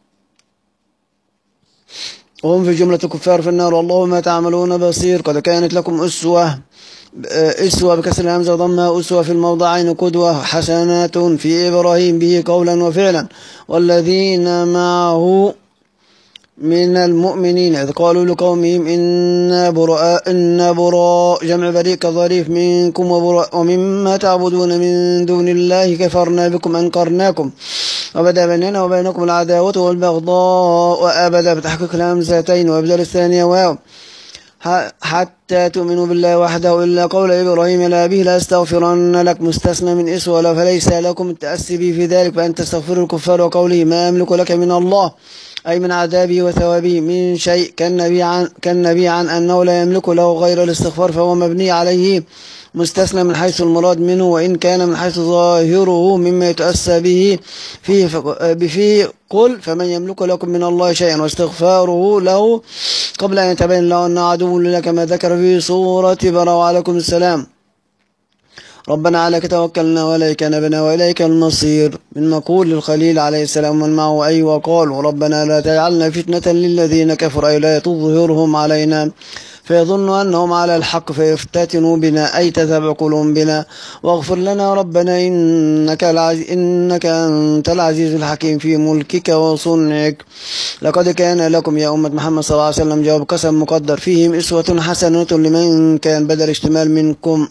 وهم في جملة كفار في النار والله ما تعملون بصير. قد كانت لكم أسوة أسوة بكسر الهمزة وضمها أسوة في الموضعين قدوة حسنات في إبراهيم به قولا وفعلا والذين معه من المؤمنين إذ قالوا لقومهم إنا براء إنا براء جمع بريء كظريف منكم وبراء ومما تعبدون من دون الله كفرنا بكم أنكرناكم وبدأ بيننا وبينكم العداوة والبغضاء وأبدا بتحقيق الهمزتين وإبدال الثانية واو حتى تؤمنوا بالله وحده إلا قول إبراهيم لأبيه لأستغفرن لك مستثنى من إسوة فليس لكم التأسي به في ذلك فأن تستغفروا الكفار وقوله ما أملك لك من الله أي من عذابه وثوابه من شيء كالنبي عن, كالنبي عن أنه لا يملك له غير الاستغفار فهو مبني عليه مستثنى من حيث المراد منه وإن كان من حيث ظاهره مما يتأسى به فيه, فيه قل فمن يملك لكم من الله شيئا واستغفاره له قبل أن يتبين له أن عدو لك كما ذكر في سورة براءة وعليكم السلام ربنا عليك توكلنا وإليك نبنا وإليك المصير من مقول الخليل عليه السلام ومن معه أي وقالوا ربنا لا تجعلنا فتنة للذين كفروا أي لا تظهرهم علينا فيظنوا أنهم على الحق فيفتتنوا بنا أي تتبع قلوبهم بنا واغفر لنا ربنا إنك, العزيز إنك أنت العزيز الحكيم في ملكك وصنعك لقد كان لكم يا أمة محمد صلى الله عليه وسلم جواب قسم مقدر فيهم أسوة حسنة لمن كان بدل اشتمال منكم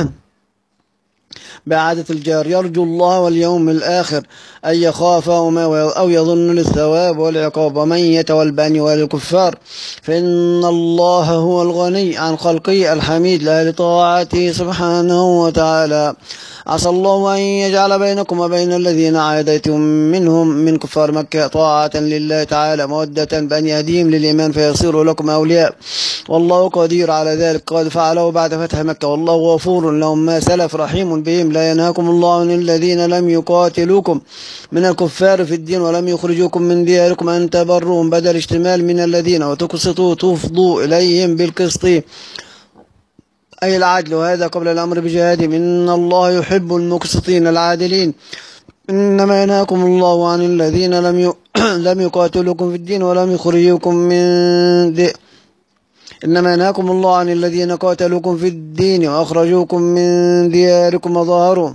بإعادة الجار يرجو الله واليوم الآخر أن يخاف أو يظن للثواب والعقاب ومن يتول بأن يوالي الكفار فإن الله هو الغني عن خلقه الحميد لا لطاعته سبحانه وتعالى عسى الله أن يجعل بينكم وبين الذين عاديتم منهم من كفار مكة طاعة لله تعالى مودة بأن يهديهم للإيمان فيصيروا لكم أولياء والله قدير على ذلك قد فعله بعد فتح مكة والله غفور لهم ما سلف رحيم بهم لا ينهاكم الله عن الذين لم يقاتلوكم من الكفار في الدين ولم يخرجوكم من دياركم أن تبروهم بدل اشتمال من الذين وتقسطوا تفضوا إليهم بالقسط أي العدل وهذا قبل الأمر بجهادهم إن الله يحب المقسطين العادلين إنما ينهاكم الله عن الذين لم ي... لم يقاتلوكم في الدين ولم يخرجوكم من دي... إنما ينهاكم الله عن الذين قاتلوكم في الدين وأخرجوكم من دياركم وظاهروا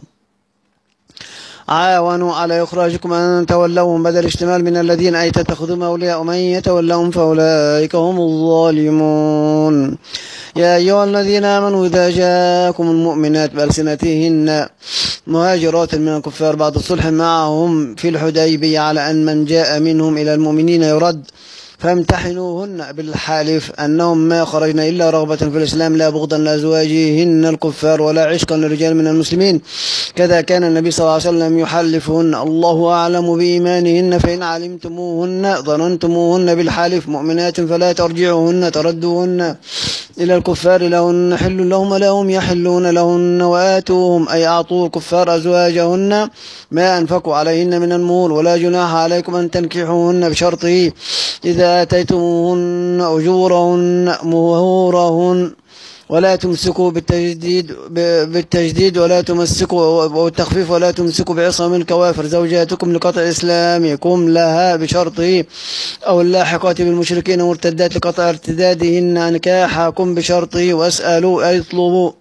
عاونوا على إخراجكم أن تولوهم بدل اشتمال من الذين أي تتخذهم أولياء ومن يتولهم فأولئك هم الظالمون يا أيها الذين آمنوا إذا جاءكم المؤمنات بألسنتهن مهاجرات من الكفار بعد الصلح معهم في الحديبية على أن من جاء منهم إلى المؤمنين يرد فامتحنوهن بالحالف أنهم ما خرجنا إلا رغبة في الإسلام لا بغضا لأزواجهن الكفار ولا عشقا للرجال من المسلمين كذا كان النبي صلى الله عليه وسلم يحلفهن الله أعلم بإيمانهن فإن علمتموهن ظننتموهن بالحالف مؤمنات فلا ترجعوهن تردوهن إلى الكفار لهن حل لهم ولهم يحلون لهن وآتوهم أي أعطوا الكفار أزواجهن ما أنفقوا عليهن من المهور ولا جناح عليكم أن تنكحوهن بشرطه إذا آتيتموهن أجورهن مهورهن ولا تمسكوا بالتجديد بالتجديد ولا تمسكوا بالتخفيف ولا تمسكوا بعصم الكوافر زوجاتكم لقطع إسلامكم لها بشرطه أو اللاحقات بالمشركين مرتدات لقطع ارتدادهن نكاحكم بشرطه واسألوا أي اطلبوا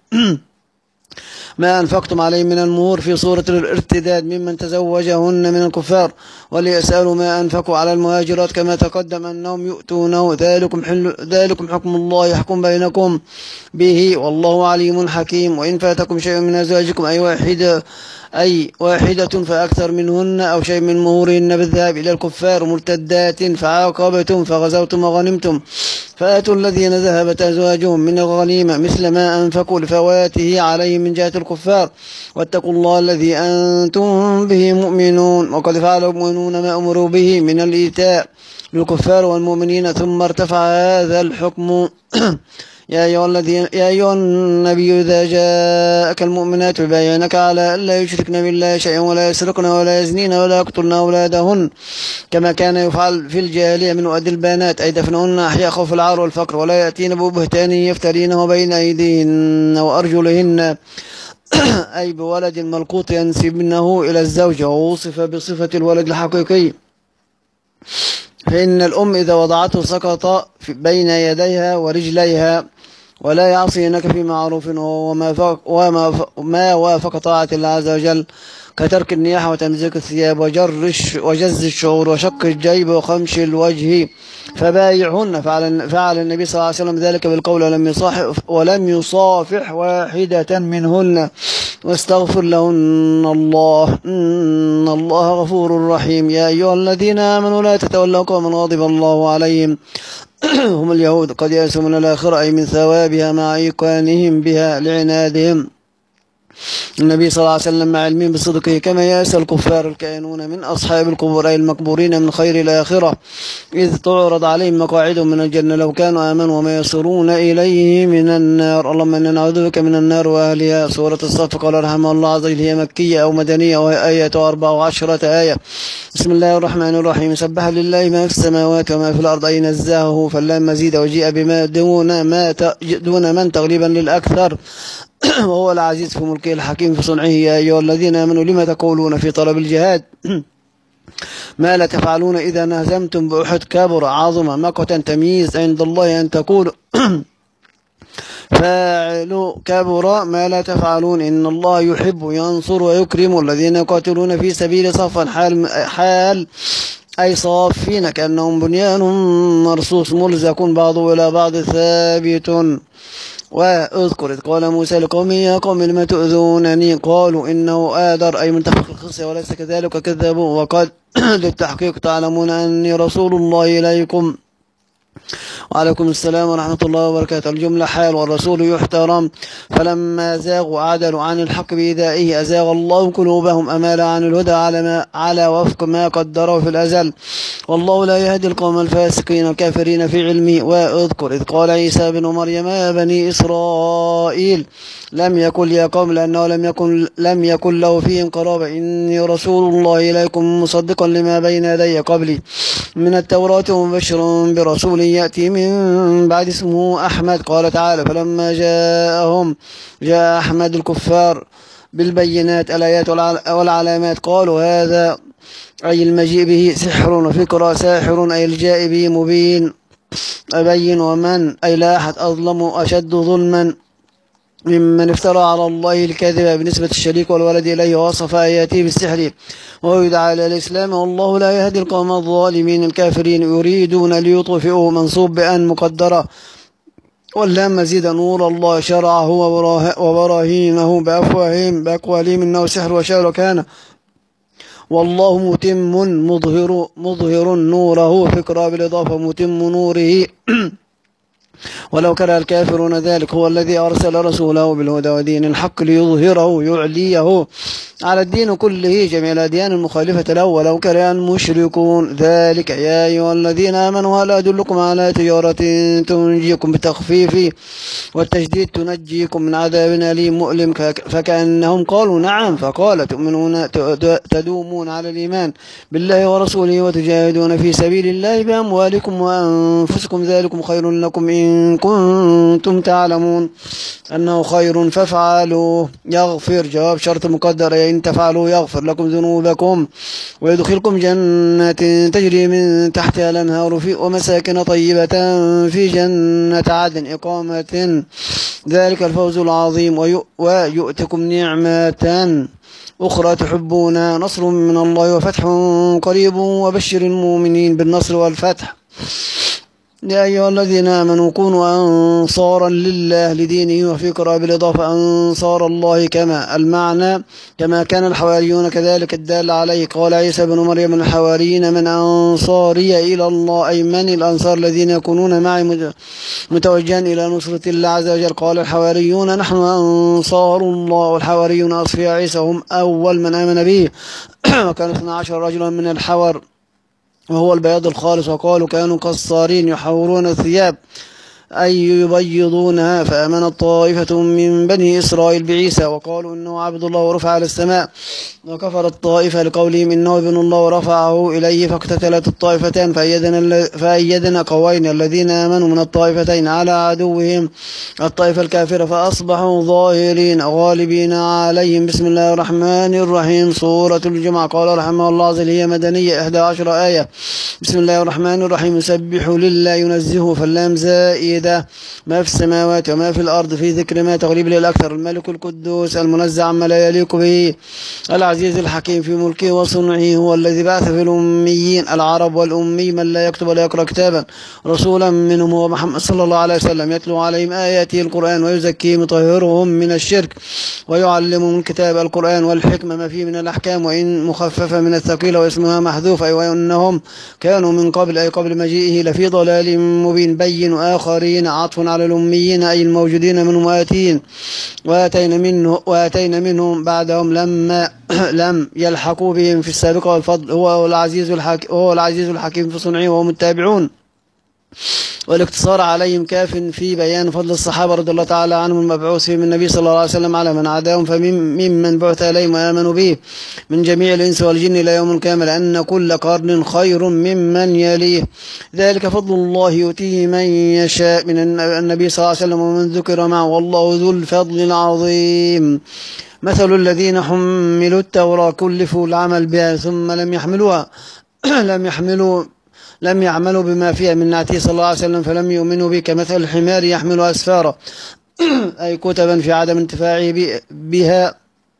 ما أنفقتم عليه من المهور في صورة الارتداد ممن تزوجهن من الكفار وليسألوا ما أنفقوا على المهاجرات كما تقدم أنهم يؤتونه ذلكم, حل ذلكم حكم الله يحكم بينكم به والله عليم حكيم وإن فاتكم شيء من أزواجكم أي واحدة أي واحدة فأكثر منهن أو شيء من مهورهن بالذهاب إلى الكفار مرتدات فعاقبتم فغزوتم وغنمتم فآتوا الذين ذهبت أزواجهم من الغنيمة مثل ما أنفقوا لفواته عليهم من جهة الكفار واتقوا الله الذي أنتم به مؤمنون وقد فعل المؤمنون ما أمروا به من الإيتاء للكفار والمؤمنين ثم ارتفع هذا الحكم يا أيها الذين يا أيها النبي إذا جاءك المؤمنات يبايعنك على ألا يشركن بالله شيئا ولا يسرقن ولا يزنين ولا يقتلن أولادهن كما كان يفعل في الجاهلية من وأد البنات أي دفنهن أحياء خوف العار والفقر ولا يأتين ببهتان يفترينه بين أيديهن وأرجلهن أي بولد ملقوط ينسبنه إلى الزوجة ووصف بصفة الولد الحقيقي فإن الأم إذا وضعته سقط بين يديها ورجليها ولا يعصينك في معروف وما وما ما وافق طاعة الله عز وجل كترك النياحة وتمزيق الثياب وجر وجز الشعور وشق الجيب وخمش الوجه فبايعهن فعل, فعل النبي صلى الله عليه وسلم ذلك بالقول ولم يصافح ولم يصافح واحدة منهن واستغفر لهن الله إن الله غفور رحيم. يا أيها الذين آمنوا لا تتولوا قوما غضب الله عليهم هم اليهود قد يأسوا من الآخرة أي من ثوابها مع إيقانهم بها لعنادهم النبي صلى الله عليه وسلم مع علمهم بصدقه كما يأس الكفار الكائنون من أصحاب القبور أي المقبورين من خير الآخرة إذ تعرض عليهم مقاعدهم من الجنة لو كانوا آمنوا وما يصرون إليه من النار. اللهم إنا نعوذ بك من النار وأهلها. سورة الصف قال رحمه الله عز وجل هي مكية أو مدنية وهي آية أربع وعشرة آية. بسم الله الرحمن الرحيم. سبح لله ما في السماوات وما في الأرض أي نزهه فلا مزيد وجيء بما دون, ما دون من تغليبا للأكثر وهو العزيز في ملكه الحكيم في صنعه. يا أيها الذين آمنوا لما تقولون في طلب الجهاد ما لا تفعلون إذا نهزمتم بأحد كبر عظم مقتا تمييز عند الله أن تقولوا فاعلوا كبر ما لا تفعلون إن الله يحب ينصر ويكرم الذين يقاتلون في سبيل صفا حال, حال أي صافين كأنهم بنيان مرصوص ملزق بعضه إلى بعض ثابت. واذكر إذ قال موسى لقومه يا قوم لم تؤذونني قالوا إنه آذر أي منتفخ الخصية وليس كذلك كذبوا وقد للتحقيق تعلمون أني رسول الله إليكم وعليكم السلام ورحمة الله وبركاته. الجملة حال والرسول يحترم فلما زاغوا عدلوا عن الحق بإيذائه أزاغ الله قلوبهم أمال عن الهدى على, ما على وفق ما قدره في الأزل والله لا يهدي القوم الفاسقين الكافرين في علمه. واذكر إذ قال عيسى بن مريم يا بني إسرائيل لم يكن يا قوم لأنه لم يكن, لم يكن له فيهم قرابة إني رسول الله إليكم مصدقا لما بين يدي قبلي من التوراة ومبشرا برسول يأتي من بعد اسمه أحمد. قال تعالى فلما جاءهم جاء أحمد الكفار بالبينات الآيات والعلامات قالوا هذا أي المجيء به سحر وفكرة ساحر أي الجاء به مبين أبين ومن أي لا أحد أظلم أشد ظلما ممن افترى على الله الكذب بنسبة الشريك والولد إليه ووصف آياته بالسحر وهو يدعى إلى الإسلام والله لا يهدي القوم الظالمين الكافرين يريدون ليطفئوا منصوب بأن مقدرة واللام مزيد نور الله شرعه وبراهينه بأفواههم بأقوالهم إنه سحر وشعر كان والله متم مظهر مظهر نوره فكرة بالإضافة متم نوره ولو كره الكافرون ذلك هو الذي أرسل رسوله بالهدى ودين الحق ليظهره يعليه على الدين كله جميع الأديان المخالفة له ولو كره المشركون ذلك. يا أيها الذين آمنوا هل أدلكم على تجارة تنجيكم بالتخفيف والتجديد تنجيكم من عذاب أليم مؤلم فكأنهم قالوا نعم فقال تؤمنون تدومون على الإيمان بالله ورسوله وتجاهدون في سبيل الله بأموالكم وأنفسكم ذلكم خير لكم إن كنتم تعلمون أنه خير فافعلوه. يغفر جواب شرط مقدر إن تفعلوا يغفر لكم ذنوبكم ويدخلكم جنات تجري من تحتها الأنهار في ومساكن طيبة في جنة عدن إقامة ذلك الفوز العظيم ويؤتكم نعمة أخرى تحبونها نصر من الله وفتح قريب وبشر المؤمنين بالنصر والفتح. يا أيها الذين آمنوا كونوا أنصارا لله لدينه وفي قراءة بالإضافة أنصار الله كما المعنى كما كان الحواريون كذلك الدال عليه. قال عيسى بن مريم الحواريين من أنصاري إلى الله أي من الأنصار الذين يكونون معي متوجهين إلى نصرة الله عز وجل. قال الحواريون نحن أنصار الله والحواريون أصفياء عيسى هم أول من آمن به وكان اثنا عشر رجلا من الحور وهو البياض الخالص وقالوا كانوا قصارين يحورون الثياب أي يبيضونها فآمنت طائفة من بني إسرائيل بعيسى وقالوا إنه عبد الله ورفع على السماء وكفر الطائفة لقولهم إنه ابن الله ورفعه إليه فاقتتلت الطائفتان فأيدنا, فأيدنا قوين الذين آمنوا من الطائفتين على عدوهم الطائفة الكافرة فأصبحوا ظاهرين غالبين عليهم. بسم الله الرحمن الرحيم. سورة الجمعة. قال رحمه الله عز وجل هي مدنية إحدى عشر آية. بسم الله الرحمن الرحيم. يسبح لله ينزه فاللام زائد واحدة ما في السماوات وما في الأرض في ذكر ما تغليب للأكثر الملك القدوس المنزه عما لا يليق به العزيز الحكيم في ملكه وصنعه هو الذي بعث في الأميين العرب والأمي من لا يكتب ولا يقرأ كتابا رسولا منهم هو محمد صلى الله عليه وسلم يتلو عليهم آياته القرآن ويزكيهم يطهرهم من الشرك ويعلمهم الكتاب القرآن والحكمة ما فيه من الأحكام وإن مخففة من الثقيلة واسمها محذوف أي وأنهم كانوا من قبل أي قبل مجيئه لفي ضلال مبين بين آخرين عطف على الأميين أي الموجودين منهم آتين وآتينا منه وآتينا منهم بعدهم لما لم يلحقوا بهم في السابقة والفضل هو العزيز الحكيم هو العزيز الحكيم في صنعه وهم التابعون والاقتصار عليهم كاف في بيان فضل الصحابة رضي الله تعالى عنهم المبعوث فيهم النبي صلى الله عليه وسلم على من عداهم فممن بعث إليهم وآمنوا به من جميع الإنس والجن إلى يوم القيامة لأن كل قرن خير ممن يليه ذلك فضل الله يؤتيه من يشاء من النبي صلى الله عليه وسلم ومن ذكر معه والله ذو الفضل العظيم مثل الذين حملوا التوراة كلفوا العمل بها ثم لم يحملوها لم يحملوا لم يعملوا بما فيها من نعته صلى الله عليه وسلم فلم يؤمنوا به كمثل الحمار يحمل أسفارا أي كتبا في عدم انتفاعه بها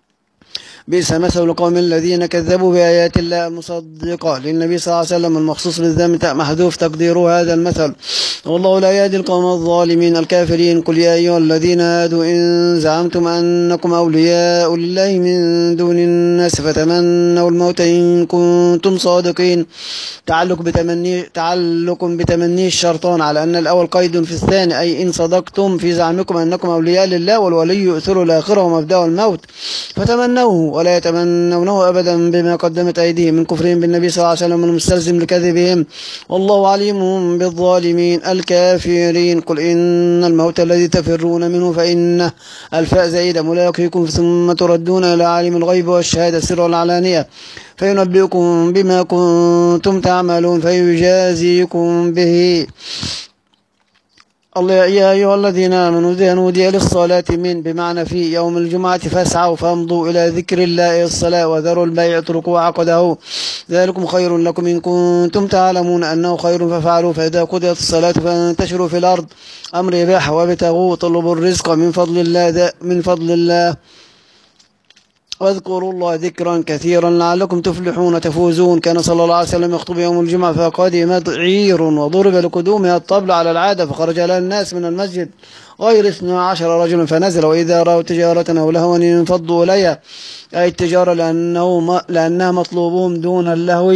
بئس مثل القوم الذين كذبوا بآيات الله مصدقة للنبي صلى الله عليه وسلم المخصوص بالذم محذوف تقديره هذا المثل والله لا يهدي القوم الظالمين الكافرين قل يا أيها الذين هادوا إن زعمتم أنكم أولياء لله من دون الناس فتمنوا الموت إن كنتم صادقين تعلق بتمني تعلق بتمني الشرطان على أن الأول قيد في الثاني أي إن صدقتم في زعمكم أنكم أولياء لله والولي يؤثر الآخرة ومبدأ الموت فتمنوه ولا يتمنونه أبدا بما قدمت أيديهم من كفرهم بالنبي صلى الله عليه وسلم المستلزم لكذبهم والله عليم بالظالمين الكافرين قل إن الموت الذي تفرون منه فإنه الفاء زائدة ملاقيكم ثم تردون إلى عالم الغيب والشهادة سر والعلانية فينبئكم بما كنتم تعملون فيجازيكم به الله يا أيها الذين آمنوا إذا نودي للصلاة من بمعنى في يوم الجمعة فاسعوا فامضوا إلى ذكر الله الصلاة وذروا البيع اتركوا عقده ذلكم خير لكم إن كنتم تعلمون أنه خير ففعلوا فإذا قضيت الصلاة فانتشروا في الأرض أمر إباحة وابتغوا طلبوا الرزق من فضل الله من فضل الله واذكروا الله ذكرا كثيرا لعلكم تفلحون تفوزون كان صلى الله عليه وسلم يخطب يوم الجمعة فقدمت عير وضرب لقدومها الطبل على العادة فخرج لها الناس من المسجد غير اثني عشر رجلا فنزل وإذا رأوا تجارة أو لهوا انفضوا إليها أي التجارة لأنه لأنها مطلوبهم دون اللهو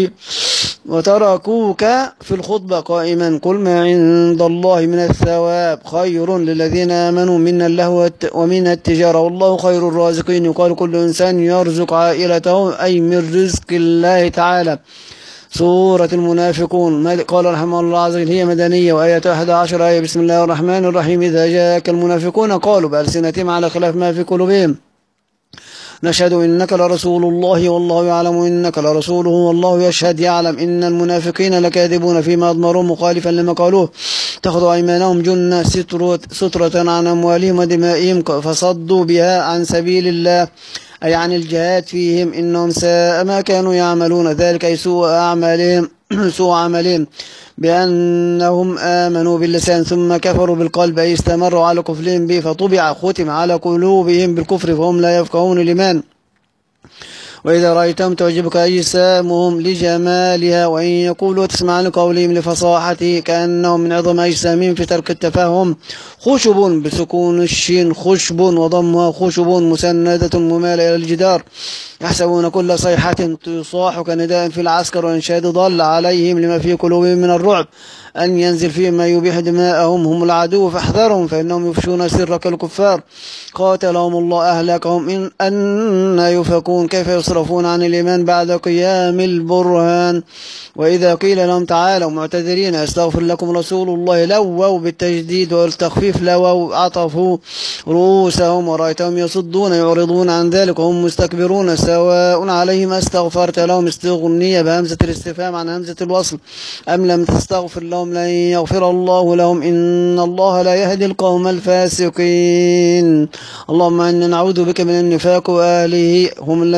وتركوك في الخطبة قائما قل ما عند الله من الثواب خير للذين آمنوا من اللهو ومن التجارة والله خير الرازقين يقال كل إنسان يرزق عائلته أي من رزق الله تعالى سورة المنافقون قال رحمه الله عز وجل هي مدنية وآية أحد عشر آية بسم الله الرحمن الرحيم إذا جاءك المنافقون قالوا بألسنتهم على خلاف ما في قلوبهم نشهد إنك لرسول الله والله يعلم إنك لرسوله والله يشهد يعلم إن المنافقين لكاذبون فيما أضمروا مخالفا لما قالوه اتخذوا أيمانهم جنة سترة عن أموالهم ودمائهم فصدوا بها عن سبيل الله أي عن الجهاد فيهم إنهم ساء ما كانوا يعملون ذلك أي سوء أعمالهم سوء عملهم بأنهم آمنوا باللسان ثم كفروا بالقلب أي استمروا على كفرهم به فطبع ختم على قلوبهم بالكفر فهم لا يفقهون الإيمان وإذا رأيتهم تعجبك أجسامهم لجمالها وإن يقولوا تسمع لقولهم لفصاحته كأنهم من عظم أجسامهم في ترك التفاهم خشب بسكون الشين خشب وضمها خشب مسندة ممالة إلى الجدار يحسبون كل صيحة تصاح كنداء في العسكر وإنشاد ضل عليهم لما في قلوبهم من الرعب أن ينزل فيهم ما يبيح دماءهم هم العدو فاحذرهم فإنهم يفشون سرك الكفار قاتلهم الله أهلكهم إن أن يفكون كيف يصرفون عن الإيمان بعد قيام البرهان وإذا قيل لهم تعالوا معتذرين استغفر لكم رسول الله لووا بالتجديد والتخفيف لووا عطفوا رؤوسهم ورأيتهم يصدون يعرضون عن ذلك وهم مستكبرون سواء عليهم استغفرت لهم استغنية بهمزة الاستفهام عن همزة الوصل أم لم تستغفر لهم لن يغفر الله لهم إن الله لا يهدي القوم الفاسقين اللهم إنا نعوذ بك من النفاق وأهله هم الذين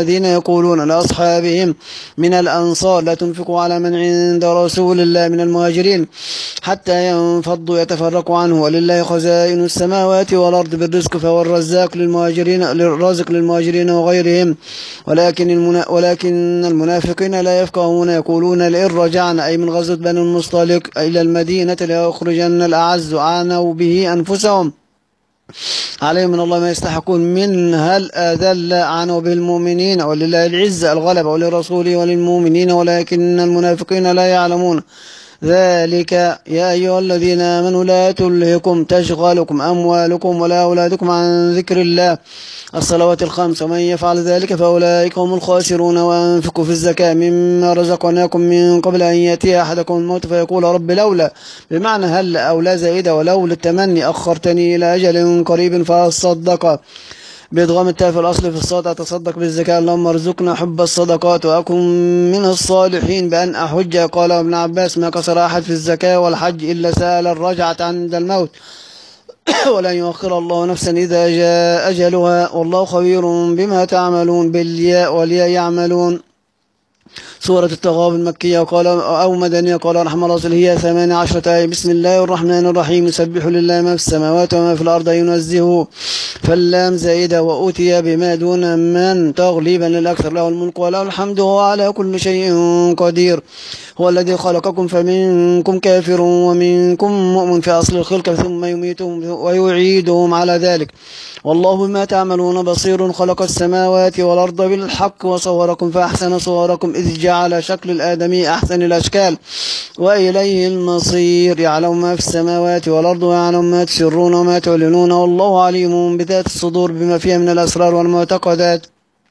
يقولون لأصحابهم من الأنصار لا تنفقوا على من عند رسول الله من المهاجرين حتى ينفضوا يتفرقوا عنه ولله خزائن السماوات والأرض بالرزق فهو الرزاق للمهاجرين الرازق للمهاجرين وغيرهم ولكن المنا ولكن المنافقين لا يفقهون يقولون لئن رجعنا أي من غزوة بني المصطلق إلى المدينة ليخرجن الأعز عنوا به أنفسهم عليهم من الله ما يستحقون من هل أذل عنه بالمؤمنين ولله العزة الغلبة ولرسوله وللمؤمنين ولكن المنافقين لا يعلمون ذلك يا أيها الذين آمنوا لا تلهكم تشغلكم أموالكم ولا أولادكم عن ذكر الله الصلوات الخمس ومن يفعل ذلك فأولئك هم الخاسرون وأنفقوا في الزكاة مما رزقناكم من قبل أن يأتي أحدكم الموت فيقول رب لولا بمعنى هل أو لا زائدة ولو للتمني أخرتني إلى أجل قريب فأصدق بإدغام التاء في الأصل في الصاد أتصدق بالزكاة اللهم ارزقنا حب الصدقات وأكن من الصالحين بأن أحج قال ابن عباس ما كسر أحد في الزكاة والحج إلا سأل الرجعة عند الموت ولن يؤخر الله نفسا إذا جاء أجلها والله خبير بما تعملون بالياء والياء يعملون. سورة التغابن مكية قال أو مدنية قال رحمه الله هي ثمان عشرة آية. بسم الله الرحمن الرحيم يسبح لله ما في السماوات وما في الأرض ينزهه فاللام زائدة وأوتي بما دون من تغليبا للأكثر له الملك وله الحمد وهو على كل شيء قدير هو الذي خلقكم فمنكم كافر ومنكم مؤمن في أصل الخلق ثم يميتهم ويعيدهم على ذلك والله بما تعملون بصير خلق السماوات والأرض بالحق وصوركم فأحسن صوركم إذ جعل شكل الآدمي أحسن الأشكال وإليه المصير يعلم ما في السماوات والأرض ويعلم ما تسرون وما تعلنون والله عليم بذات الصدور بما فيها من الأسرار والمعتقدات.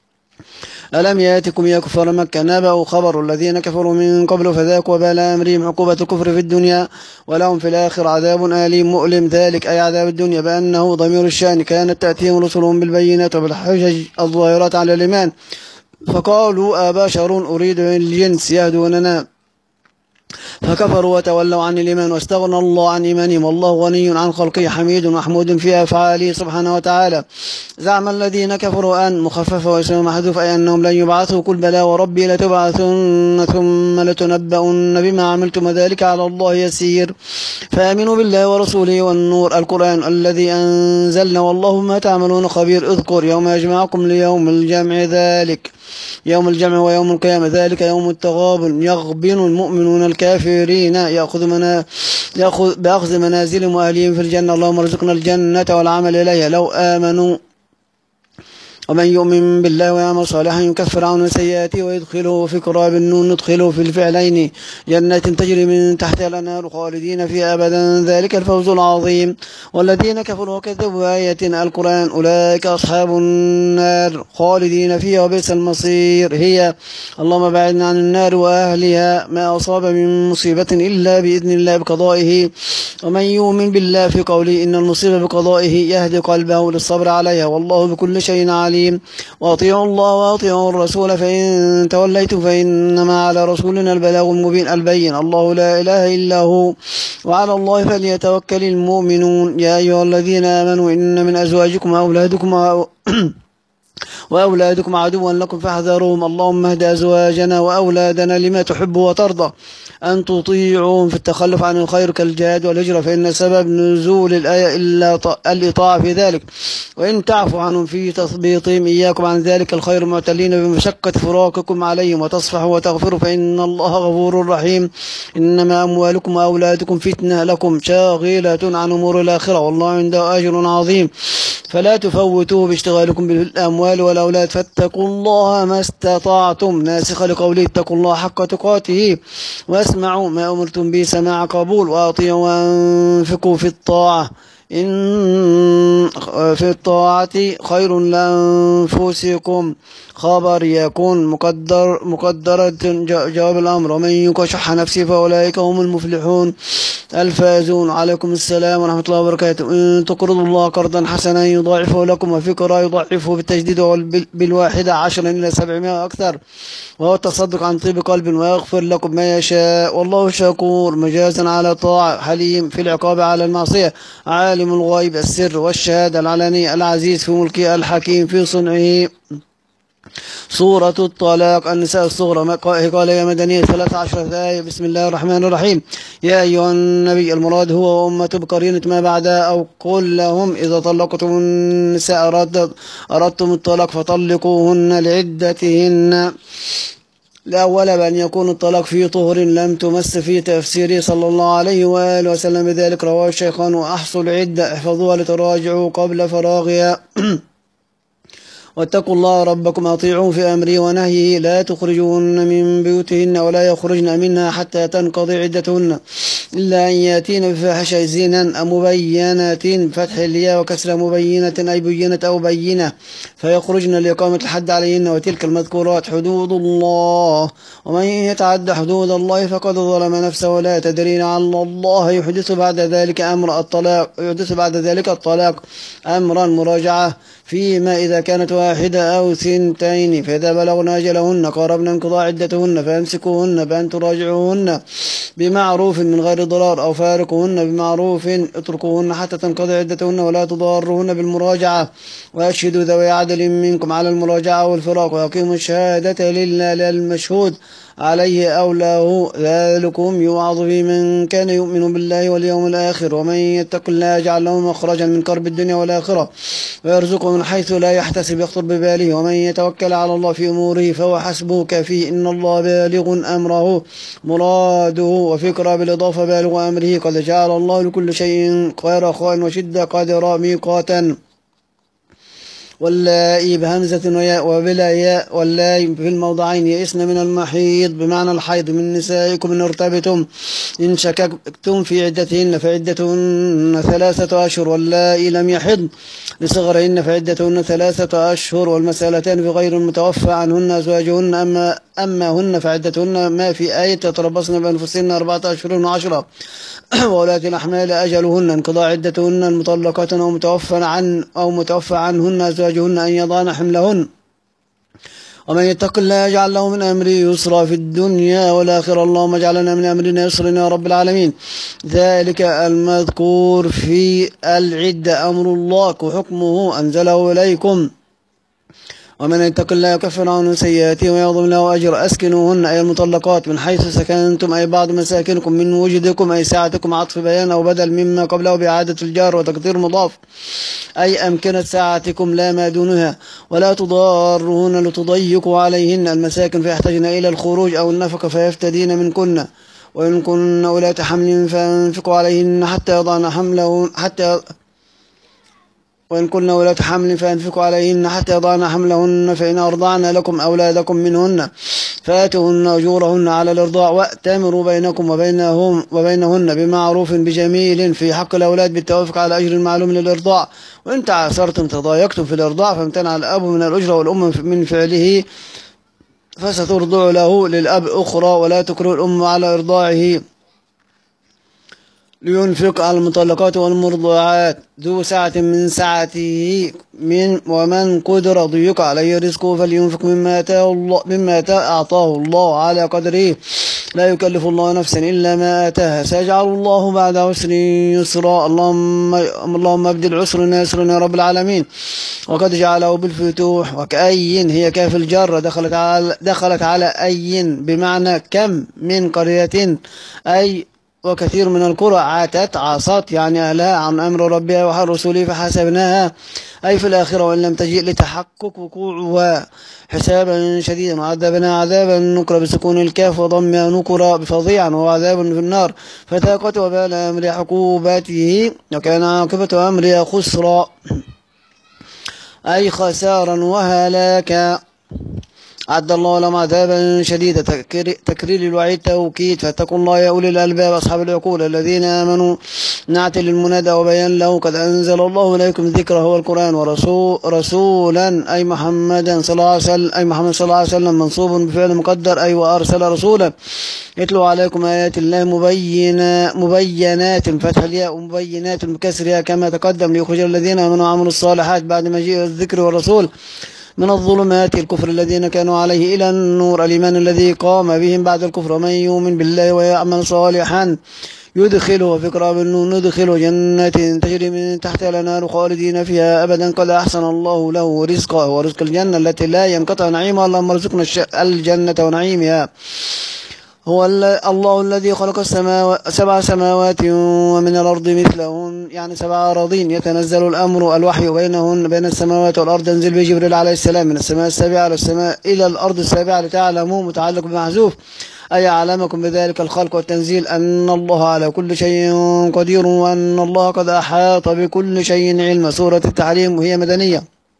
ألم يأتكم يا كفار مكة نبأ خبر الذين كفروا من قبل فذاقوا وبال أمرهم عقوبة الكفر في الدنيا ولهم في الآخر عذاب أليم مؤلم ذلك أي عذاب الدنيا بأنه ضمير الشأن كانت تأتيهم رسلهم بالبينات وبالحجج الظاهرات على الإيمان فقالوا أبشر أريد الجنس يهدوننا فكفروا وتولوا عن الإيمان واستغنى الله عن إيمانهم والله غني عن خلقه حميد محمود في أفعاله سبحانه وتعالى. زعم الذين كفروا أن مخففة واسم محذوف أي أنهم لن يبعثوا قل بلى وربي لتبعثن ثم لتنبؤن بما عملتم ذلك على الله يسير فآمنوا بالله ورسوله والنور القرآن الذي أنزلنا والله ما تعملون خبير اذكر يوم يجمعكم ليوم الجمع ذلك يوم الجمع ويوم القيامة ذلك يوم التغابن يغبن المؤمنون الكافرين يأخذ, منا يأخذ بأخذ منازلهم وأهلهم في الجنة اللهم ارزقنا الجنة والعمل إليها لو آمنوا ومن يؤمن بالله ويعمل صالحا يكفر عنه سيئاته ويدخله في قراب النون ندخله في الفعلين جنات تجري من تحتها الأنهار خالدين فيها أبدا ذلك الفوز العظيم. والذين كفروا وكذبوا بآياتنا القرآن أولئك أصحاب النار خالدين فيها وبئس المصير هي اللهم بعدنا عن النار وأهلها ما أصاب من مصيبة إلا بإذن الله بقضائه ومن يؤمن بالله في قوله إن المصيبة بقضائه يهدي قلبه للصبر عليها والله بكل شيء عليم. وأطيعوا الله وأطيعوا الرسول فإن توليتم فإنما على رسولنا البلاغ المبين البين الله لا إله إلا هو وعلى الله فليتوكل المؤمنون. يا أيها الذين آمنوا إن من أزواجكم وأولادكم وأولادكم عدوا لكم فاحذروهم اللهم اهد أزواجنا وأولادنا لما تحب وترضى أن تطيعوهم في التخلف عن الخير كالجهاد والهجرة فإن سبب نزول الآية إلا الإطاعة في ذلك وإن تعفوا عنهم في تثبيطهم إياكم عن ذلك الخير معتلين بمشقة فراقكم عليهم وتصفحوا وتغفروا فإن الله غفور رحيم. إنما أموالكم وأولادكم فتنة لكم شاغلة عن أمور الآخرة والله عنده أجر عظيم فلا تفوتوه باشتغالكم بالأموال والأولاد فاتقوا الله ما استطعتم ناسخ لقوله اتقوا الله حق تقاته واسمعوا ما أمرتم به سماع قبول وأطيعوا وأنفقوا في الطاعة إن في الطاعة خير لأنفسكم خبر يكون مقدر مقدرة جواب الأمر ومن يوق شح نفسه فأولئك هم المفلحون الفائزون. عليكم السلام ورحمة الله وبركاته. إن تقرضوا الله قرضا حسنا يضاعفه لكم وفي قراءة يضاعفه بالتجديد بالواحدة عشرا إلى سبعمائة أكثر وهو التصدق عن طيب قلب ويغفر لكم ما يشاء والله شكور مجازا على طاعة حليم في العقاب على المعصية عالم الغيب السر والشهادة العلني العزيز في ملكه الحكيم في صنعه سورة الطلاق النساء الصغرى قال يا مدنية ثلاث عشرة آية. بسم الله الرحمن الرحيم. يا أيها النبي المراد هو أمة بقرينة ما بعدها، أو قل لهم إذا طلقتم النساء أردتم الطلاق فطلقوهن لعدتهن. الأول بأن يكون الطلاق في طهر لم تمس في تفسيره صلى الله عليه وآله وسلم بذلك، رواه الشيخان. وأحصوا العدة احفظوها لتراجعوا قبل فراغها. واتقوا الله ربكم أطيعوا في أمره ونهيه، لا تخرجوهن من بيوتهن ولا يخرجن منها حتى تنقضي عدتهن إلا أن يأتين بفاحشة زنا مبينة فتح الياء وكسر مبينة أي بينة أو بينة فيخرجن لإقامة الحد عليهن. وتلك المذكورات حدود الله، ومن يتعد حدود الله فقد ظلم نفسه ولا تدري لعل الله يحدث بعد ذلك أمر الطلاق يحدث بعد ذلك الطلاق أمرا مراجعة فيما إذا كانت واحدة أو ثنتين، فإذا بلغن أجلهن قاربن انقضاء عدتهن فامسكوهن بأن تراجعوهن بمعروف من غير ضرار، أو فارقوهن بمعروف اتركوهن حتى تنقضي عدتهن ولا تضارهن بالمراجعة. وأشهدوا ذوي عدل منكم على المراجعة والفراق، ويقيموا الشهادة لله للمشهود عليه أو له، ذلكم يوعظ في من كان يؤمن بالله واليوم الآخر. ومن يتق الله يجعل له مخرجا من كرب الدنيا والآخرة ويرزقه من حيث لا يحتسب يخطر بباله. ومن يتوكل على الله في أموره فهو حسبه كفيه إن الله بالغ أمره مراده. وفي قراءة بالإضافة بالغ أمره قد جعل الله لكل شيء رخاء وشدة قدر ميقاتا. واللائي بهمزة وياء وبلا ياء، واللائي في الموضعين يئسن من المحيض بمعنى الحيض من نسائكم إن ارتبتم إن شككتم في عدتهن فعدتهن ثلاثة أشهر، واللائي لم يحضن لصغرهن فعدتهن ثلاثة أشهر. والمسألتان في غير المتوفى عنهن أزواجهن، أما أما هن فعدتهن ما في آية تتربصن بأنفسهن أربعة أشهر وعشرة. وولاة الأحمال أجلهن انقضاء عدتهن المطلقات أو متوفى عن أو متوفى عنهن أزواجهن أن يضعن حملهن. ومن يتق الله يجعل له من أمره يسرا في الدنيا والآخرة. اللهم اجعلنا من أمرنا يسرا يا رب العالمين. ذلك المذكور في العدة أمر الله وحكمه أنزله إليكم. ومن يتق الله يكفر عنه سيئاته ويعظم له أجر. أسكنوهن أي المطلقات من حيث سكنتم أي بعض مساكنكم من وجدكم أي ساعتكم، عطف بيان أو بدل مما قبله بإعادة الجار وتقدير مضاف أي أمكنة ساعتكم لا ما دونها. ولا تضارهن لتضيقوا عليهن المساكن فيحتاجن إلى الخروج أو النفقة فيفتدين منكن. وإن كن أولاة حمل فانفقوا عليهن حتى يضعن حملهن حتى وإن كن ولاة حمل فأنفقوا عليهن حتى يضعن حملهن، فإن أرضعن لكم أولادكم منهن فآتوهن أجورهن على الإرضاع، وأتمروا بينكم وبينهم وبينهن بمعروف بجميل في حق الأولاد بالتوافق على أجر المعلوم للإرضاع. وإن تعاسرتم تضايقتم في الإرضاع فامتنع الأب من الأجرة والأم من فعله فسترضع له للأب أخرى، ولا تكره الأم على إرضاعه. لينفق على المطلقات والمرضعات ذو سعة من سعته من ومن قدر ضيق عليه رزقه فلينفق مما آتاه الله مما أعطاه الله على قدره لا يكلف الله نفسا إلا ما آتاها سيجعل الله بعد عسر يسرا. اللهم اللهم ابدل عسرنا يسرا يا رب العالمين. وقد جعله بالفتوح وكأي هي كاف الجر دخلت على دخلت على أي بمعنى كم من قرية أي وكثير من القرى عاتت عاصت يعني أهلها عن أمر ربها وحر رسوله فحسبناها أي في الآخرة وإن لم تجئ لتحقق وقوعها حسابا شديدا. وعذبنا عذابا نكر بسكون الكاف وضمها نكر بفظيعا وهو عذاب في النار فذاقت وبال أمر عقوبته وكان عاقبة أمرها خسرا أي خسارا وهلاكا. عد الله لهم عذابا شديدا تكرير الوعيد توكيد. فاتقوا الله يا أولي الألباب أصحاب العقول الذين آمنوا نعتل المنادى وبيان له قد أنزل الله إليكم ذكره هو القرآن ورسول رسولا أي محمدا صلى الله عليه وسلم أي محمد صلى الله عليه وسلم منصوب بفعل مقدر أي وأرسل رسولا يتلو عليكم آيات الله مبينا مبينات فتح الياء مبينات بكسرها كما تقدم ليخرج الذين آمنوا وعملوا الصالحات بعد مجيء الذكر والرسول من الظلمات الكفر الذين كانوا عليه إلى النور الإيمان الذي قام بهم بعد الكفر. ومن يؤمن بالله ويعمل صالحا يدخله وفي قراءة بالنون ندخله جنات تجري من تحتها الأنهار خالدين فيها أبدا قد أحسن الله له رزقه، ورزق الجنة التي لا ينقطع نعيمها. اللهم ارزقنا الجنة ونعيمها. هو الله الذي خلق السماوات سبع سماوات ومن الأرض مثلهن، يعني سبع أراضين، يتنزل الأمر الوحي بينهن بين السماوات والأرض. ينزل بجبريل عليه السلام من السماء السابعة إلى السماء إلى الأرض السابعة لتعلموا، متعلق بمحذوف، أي أعلمكم بذلك الخلق والتنزيل أن الله على كل شيء قدير، وأن الله قد أحاط بكل شيء علما. سورة التحريم وهي مدنية،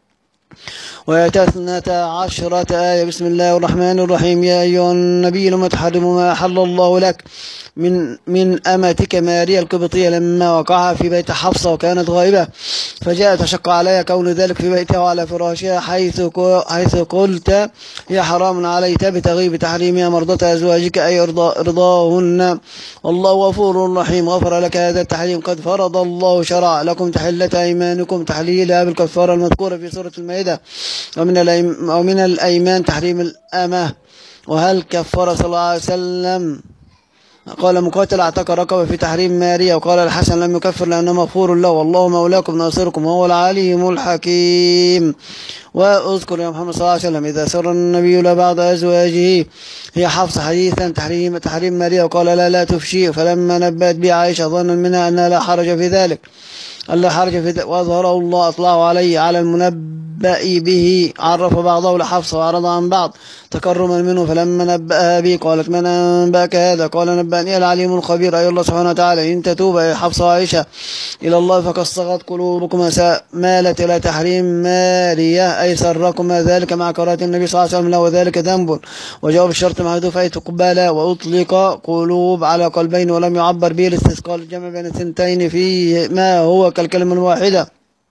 ويتثنت عشرة آية. بسم الله الرحمن الرحيم. يا أيها النبي لم تحرم ما أحل الله لك من من أمتك ماريا القبطية لما وقعها في بيت حفصة وكانت غائبة، فجاءت تشق عليها كون ذلك في بيتها وعلى فراشها، حيث حيث قلت هي حرام علي تبتغي بتحريمها مرضة أزواجك، أي رضاهن، والله غفور رحيم. غفر لك هذا التحريم، قد فرض الله شرع لكم تحلة أيمانكم تحليلها بالكفارة المذكورة في سورة المائدة. ومن ومن الأيمان تحريم الأمة. وهل كفر صلى الله عليه وسلم؟ قال مقاتل اعتق رقبة في تحريم ماريا، وقال الحسن لم يكفر لأنه مغفور له، والله مولاكم ناصركم وهو العليم الحكيم. واذكر يا محمد صلى الله عليه وسلم إذا سر النبي لبعض أزواجه هي حفص حديثا تحريم تحريم ماريا، وقال لا لا تفشي، فلما نبأت به عائشة ظنا منها أن لا حرج في ذلك ألا حرج في ذلك وأظهره الله أطلعه عليه على المنبأ به، عرف بعضه لحفصة وأعرض عن بعض تكرما منه، فلما نبأها به قالت من أنبأك هذا؟ قال نبأني العليم الخبير، أي الله سبحانه وتعالى إن تتوبا يا حفصة وعائشة إلى الله فقد صغت قلوبكما، مالت إلى تحريم ماريا، أي سركما ذلك مع كراهة النبي صلى الله عليه وسلم له، وذلك ذنب. وجواب الشرط محذوف أي تقبل، وأطلق قلوب على قلبين ولم يعبر به الاستثقال الجمع بين الثنتين في ما هو كالكلمة الواحدة،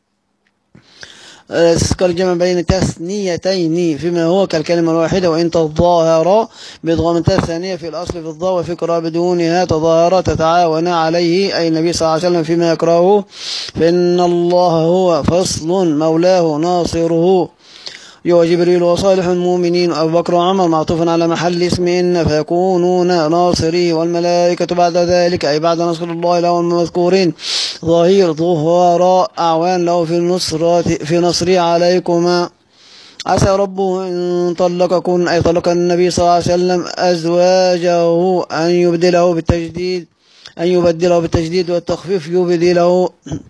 استثقال الجمع بين تثنيتين فيما هو كالكلمة الواحدة. وإن تظاهرا بإدغام الثانية في الأصل في الضاء وفي قراءة بدونها تظاهرا تتعاونا عليه، أي النبي صلى الله عليه وسلم فيما يكرهه، فإن الله هو فصل مولاه ناصره. يو جبريل وصالح المؤمنين أبو بكر وعمر معطوف على محل اسم إن فيكونون ناصري، والملائكة بعد ذلك أي بعد نصر الله له المذكورين ظهير ظهراء أعوان له في النصرة في نصري عليكما. عسى ربه إن طلقكن أي طلق النبي صلى الله عليه وسلم أزواجه أن يبدله بالتجديد أن يبدله بالتجديد والتخفيف يبدله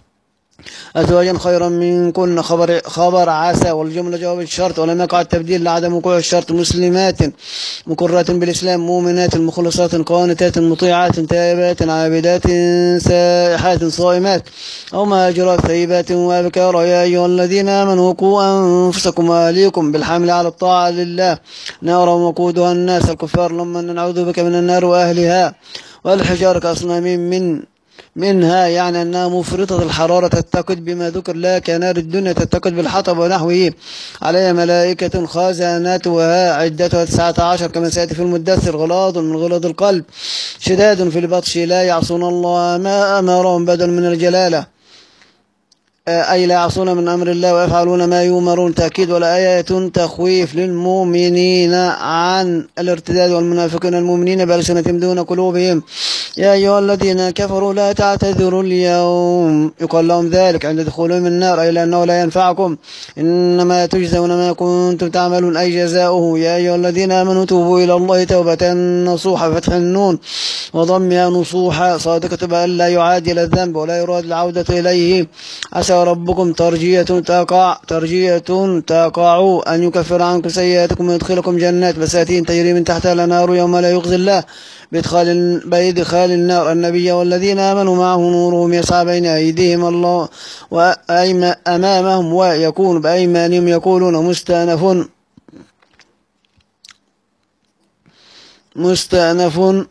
أزواجا خيرا من كن. خبر خبر عسى والجملة جواب الشرط، ولم يقع التبديل لعدم وقوع الشرط. مسلمات مقرات بالإسلام، مؤمنات مخلصات قانتات مطيعات تائبات عابدات سائحات صائمات أو مهاجرات ثيبات وأبكار. يا أيها الذين آمنوا قوا أنفسكم وأهليكم بالحمل على الطاعة لله نارا وقودها الناس الكفار، لما نعوذ بك من النار وأهلها والحجارة كأصنام من منها، يعني أنها مفرطة الحرارة تتقد بما ذكر لا كنار الدنيا تتقد بالحطب ونحوه، عليها ملائكة خازناتها عدتها تسعة عشر كما سيأتي في المدثر، غلاظ من غلاظ القلب شداد في البطش لا يعصون الله ما أمرهم بدل من الجلالة، أي لا يعصون من أمر الله ويفعلون ما يؤمرون تأكيد. ولا آية تخويف للمؤمنين عن الارتداد والمنافقين المؤمنين بألسنة دون قلوبهم. يا أيها الذين كفروا لا تعتذروا اليوم يقال لهم ذلك عند دخولهم النار، أي لأنه لا ينفعكم إنما تجزون ما كنتم تعملون أي جزاؤه. يا أيها الذين آمنوا توبوا إلى الله توبة نصوحا فتح النون وضمها نصوحا صادقة بأن لا يعادل الذنب ولا يراد العودة إليه. عسى ربكم ترجية تقع ترجية تقع أن يكفر عنكم سيئاتكم ويدخلكم جنات بساتين تجري من تحتها الأنهار يوم لا يخزي الله بإدخال بإدخال النار النبي والذين آمنوا معه نورهم يسعى بين أيديهم الله وأمامهم ويكون بأيمانهم يقولون مستأنف مستأنف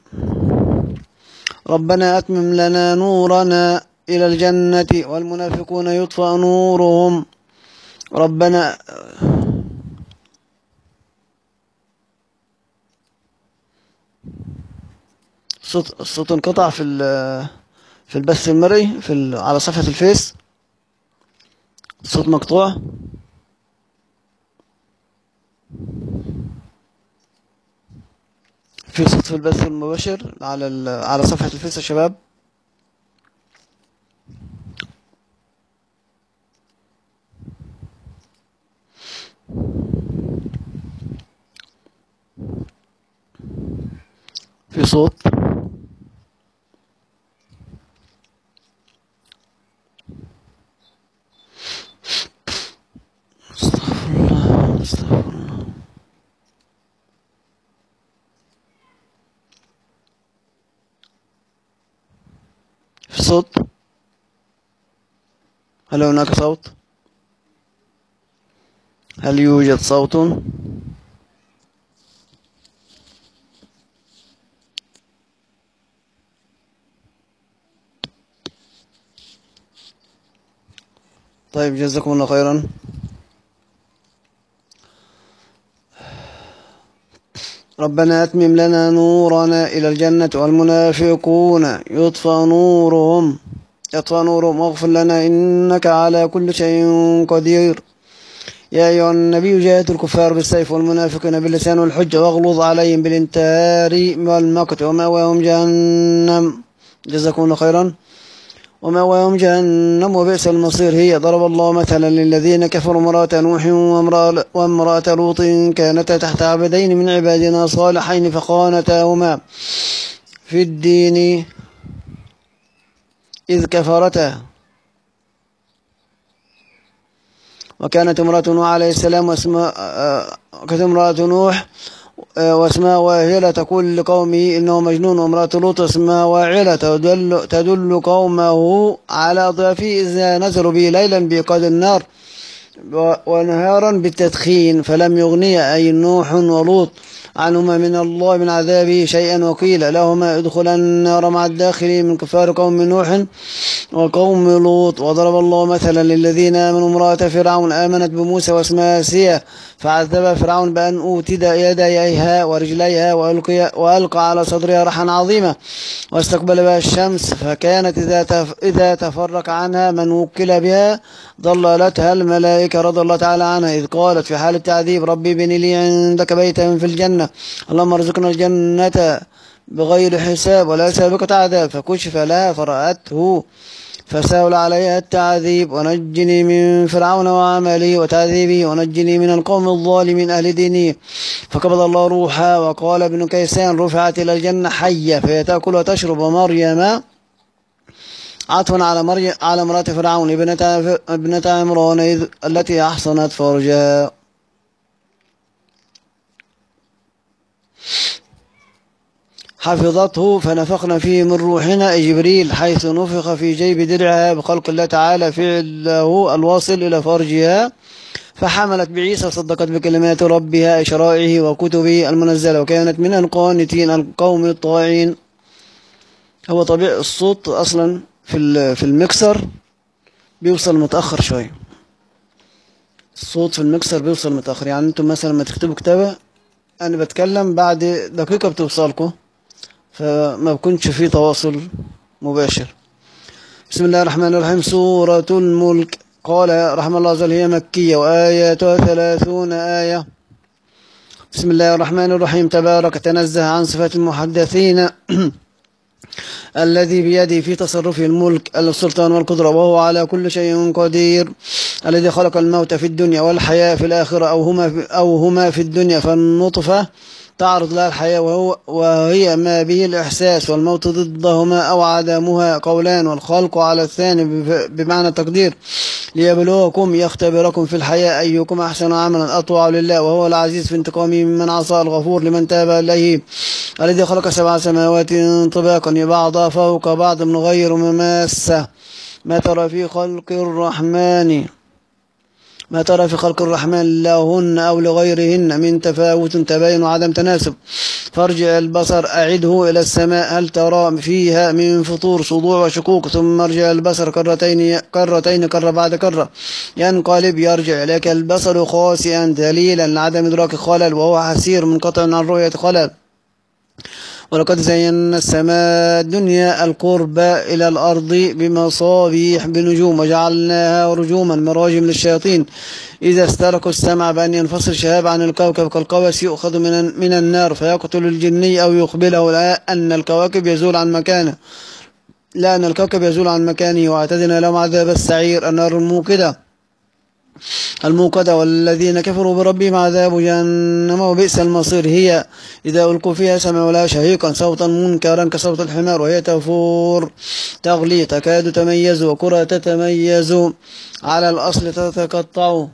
ربنا أتمم لنا نورنا إلى الجنة والمنافقون يطفأ نورهم ربنا. الصوت الصوت انقطع في في البث المرئي في على صفحة الفيس، الصوت مقطوع. في صوت في البث المباشر على على صفحة الفيس يا شباب. في صوت. استغفر الله استغفر الله. في صوت. هل هناك صوت؟ هل يوجد صوت؟ طيب جزاكم الله خيرا. ربنا أتمم لنا نورنا إلى الجنة والمنافقون يطفى نورهم يطفى نورهم واغفر لنا إنك على كل شيء قدير. يا أيها النبي جاهد الكفار بالسيف والمنافقين باللسان والحجة واغلظ عليهم بالانتهار والمقت ومأواهم جهنم. جزاكم الله خيرا. ومأواهم جهنم وبئس المصير. هي ضرب الله مثلا للذين كفروا امرأة نوح وامرأة لوط كانتا تحت عبدين من عبادنا صالحين فخانتاهما في الدين إذ كفرتا وكانت امرأة نوح عليه السلام واسمها كانت امرأة نوح واسمها واهلة تقول لقومه إنه مجنون، وامرأة لوط اسمها واعلة تدل, تدل قومه على ضعفه إذا نزلوا به ليلا بإيقاد النار ونهارا بالتدخين فلم يغني أي نوح ولوط عنهما من الله من عذابه شيئا وقيل لهما ادخلا النار مع الداخلين من كفار قوم نوح وقوم لوط. وضرب الله مثلا للذين آمنوا امرأة فرعون آمنت بموسى واسمها آسية فعذب فرعون بأن أوتد يديها ورجليها وألقي, وألقى على صدرها رحا عظيما واستقبل بها الشمس فكانت إذا, تف إذا تفرق عنها من وكل بها ضللتها الملائكة رضي الله تعالى عنها إذ قالت في حال التعذيب ربي بني لي عندك بيتا في الجنة اللهم ارزقنا الجنة بغير حساب ولا سابقة عذاب فكشف لها فرأته فسهل عليها التعذيب ونجني من فرعون وعمله وتعذيبه ونجني من القوم الظالمين أهل دينه. فقبض الله روحها. وقال ابن كيسان رفعت إلى الجنة حية فهي تأكل وتشرب. ومريم عطفا على مريم على امرأة فرعون ابنة ابنة عمران التي أحصنت فرجها. حفظته فنفخنا فيه من روحنا جبريل حيث نفخ في جيب درعها بخلق الله تعالى فعله الواصل إلى فرجها فحملت بعيسى صدقت بكلمات ربها شرائعه وكتبه المنزلة وكانت من القانتين القوم الطاعين. هو طبيعي الصوت أصلا في في المكسر بيوصل متأخر شوي. الصوت في المكسر بيوصل متأخر، يعني انتم مثلا ما تكتبوا كتابة أنا بتكلم بعد دقيقة بتوصلكم فما بكونش فيه تواصل مباشر. بسم الله الرحمن الرحيم. سورة الملك. قال رحمه الله عز وجل هي مكية وآياتها ثلاثون آية. بسم الله الرحمن الرحيم. تبارك تنزه عن صفات المحدثين الذي بيده في تصرفه الملك السلطان والقدرة وهو على كل شيء قدير. الذي خلق الموت في الدنيا والحياة في الآخرة أو هما في, أو هما في الدنيا فالنطفة تعرض لها الحياة وهو وهي ما به الإحساس والموت ضدهما أو عدمها قولان والخلق على الثاني بمعنى التقدير ليبلوكم يختبركم في الحياة أيكم أحسن عملا أطوع لله وهو العزيز في انتقامه ممن عصى الغفور لمن تاب إليه. الذي خلق سبع سماوات طباقا بعضها فوق بعض من غير مماسة ما ترى في خلق الرحمن ما ترى في خلق الرحمن لهن أو لغيرهن من تفاوت تباين وعدم تناسب فارجع البصر أعده إلى السماء هل ترى فيها من فطور صدوع وشكوك ثم ارجع البصر كرتين كرتين كرة بعد كرة ينقلب يرجع إليك البصر خاسئا دليلا لعدم إدراك خلل وهو حسير منقطع عن رؤية خلل. ولقد زينا السماء الدنيا القربى إلى الأرض بمصابيح بنجوم وجعلناها رجوما مراجم للشياطين إذا استركوا السمع بأن ينفصل شهاب عن الكوكب كالقوس يؤخذ من, من النار فيقتل الجني أو يقبله لا أن الكواكب يزول عن مكانه لا أن الكوكب يزول عن مكانه واعتدنا لهم عذاب السعير النار الموقدة الموقدة. والذين كفروا بربهم عذاب جهنم وبئس المصير. هي إذا ألقوا فيها سمعوا لها شهيقا صوتا منكرا كصوت الحمار وهي تفور تغلي تكاد تميز وكرة تتميز على الأصل تتقطع.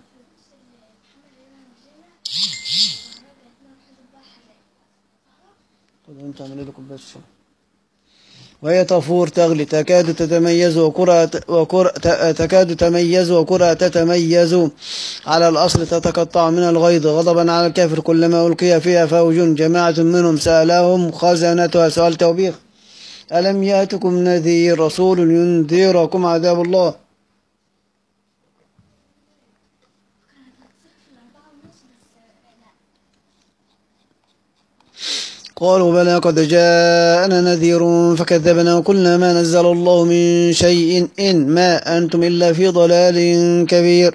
وهي تفور تغلي تكاد تتميز وكرة وكرة تكاد تميز وكرة تتميز على الأصل تتقطع من الغيظ غضبا على الكافر كلما ألقي فيها فوج جماعة منهم سألهم خزنتها سؤال توبيخ ألم يأتكم نذير رسول ينذركم عذاب الله. قالوا بلى قد جاءنا نذير فكذبنا وقلنا ما نزل الله من شيء إن ما أنتم إلا في ضلال كبير.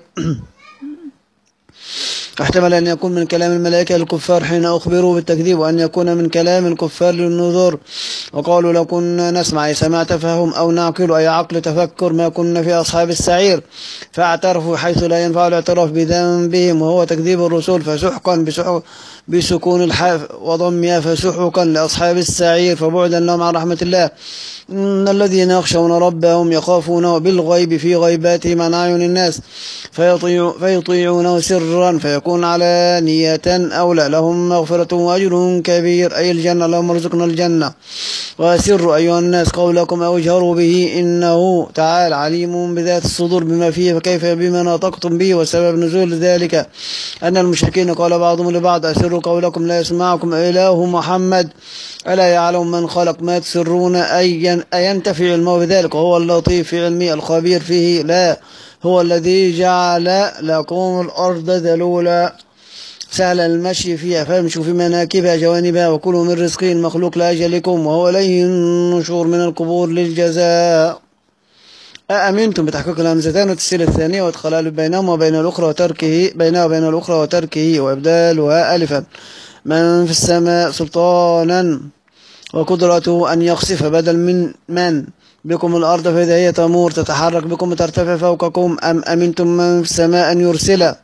احتمل أن يكون من كلام الملائكة للكفار حين أخبروا بالتكذيب وأن يكون من كلام الكفار للنذور. وقالوا لو كنا نسمع أي سمع تفهم أو نعقل أي عقل تفكر ما كنا في أصحاب السعير. فاعترفوا حيث لا ينفع الاعتراف بذنبهم وهو تكذيب الرسول فسحقا بسحق بسكون الحاف وضمها فسحقا لأصحاب السعير فبعدا لهم عن رحمة الله. إن الذين يخشون ربهم يخافونه بالغيب في غيباتهم عن أعين الناس فيطيع فيطيعونه سرا فيكون على نية أولى لهم مغفرة وأجر كبير أي الجنة لهم ارزقنا الجنة. وأسروا أيها الناس قولكم أو اجهروا به إنه تعالى عليم بذات الصدور بما فيه فكيف بما نطقتم به. وسبب نزول ذلك أن المشركين قال بعضهم لبعض أسروا قولكم لا يسمعكم إله محمد ألا يعلم من خلق ما تسرون أي ينتفع علمه بذلك وهو اللطيف في علمه الخبير فيه. لا هو الذي جعل لكم الأرض ذلولا سهل المشي فيها فامشوا في مناكبها جوانبها وكلوا من رزقه المخلوق لأجلكم وهو إليه النشور من القبور للجزاء. أأمنتم بتحقيق الهمزتين وتسهيل الثانية وإدخال بينهما وبين الأخرى وتركه بينها وبين الأخرى وتركه وإبدالها ألفا. من في السماء سلطانا وقدرته أن يخسف بدل من من بكم الأرض فإذا هي تمور تتحرك بكم وترتفع فوقكم. أم أمنتم من في السماء أن يرسل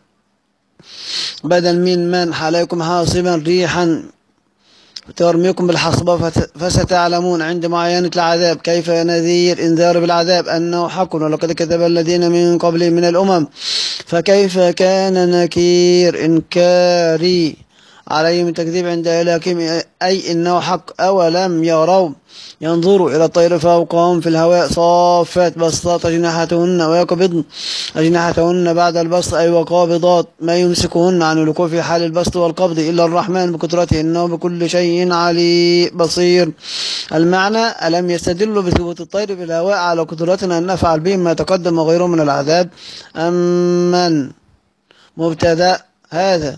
بدل من من عليكم حاصبا ريحا ترميكم بالحصبة فستعلمون عند معاينة العذاب كيف نذير إنذار بالعذاب أنه حق ولقد كذب الذين من قبل من الأمم فكيف كان نكير إنكاري عليهم التكذيب عند إلهكم أي إنه حق. أولم يروا ينظروا إلى الطير فوقهم في الهواء صافات بسطات أجنحتهن ويقبضن أجنحتهن بعد البسط أي وقابضات ما يمسكهن عن الوقوع في حال البسط والقبض إلا الرحمن بقدرته إنه بكل شيء علي بصير. المعنى ألم يستدلوا بثبوت الطير في الهواء على قدرتنا أن نفعل بهم ما تقدم وغيره من العذاب. أمن مبتدأ هذا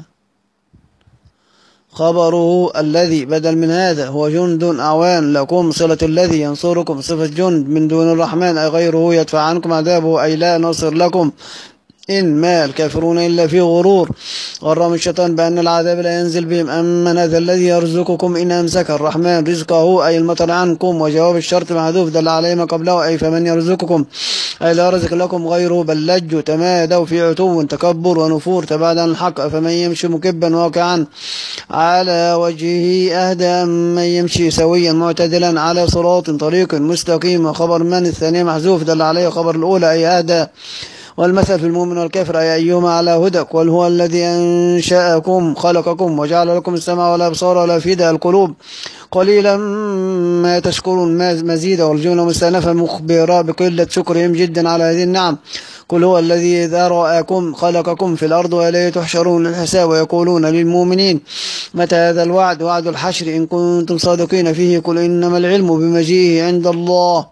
خبره الذي بدل من هذا هو جند أعوان لكم صلة الذي ينصركم صفة جند من دون الرحمن أي غيره يدفع عنكم عذابه أي لا نصر لكم إن ما الكافرون إلا في غرور. غرهم الشيطان بأن العذاب لا ينزل بهم. أمن هذا الذي يرزقكم إن أمسك الرحمن رزقه أي المطر عنكم وجواب الشرط محذوف دل عليه ما قبله أي فمن يرزقكم أي لا رزق لكم غيره بل لجوا تمادوا في عتو تكبر ونفور تبعد عن الحق فمن يمشي مكبا واقعا على وجهه أهدى من يمشي سويا معتدلا على صراط طريق مستقيم. وخبر من الثانية محذوف دل عليه خبر الأولى أي أهدى. والمثل في المؤمن والكافر أي أيهما على هدى. قل هو الذي أنشأكم خلقكم وجعل لكم السمع والأبصار والأفئدة القلوب قليلا ما تشكرون مزيد والجملة مستأنفة مخبرة بقلة شكرهم جدا على هذه النعم. قل هو الذي ذرأكم خلقكم في الأرض وإليه تحشرون للحساب. ويقولون للمؤمنين متى هذا الوعد وعد الحشر إن كنتم صادقين فيه قل إنما العلم بمجيئه عند الله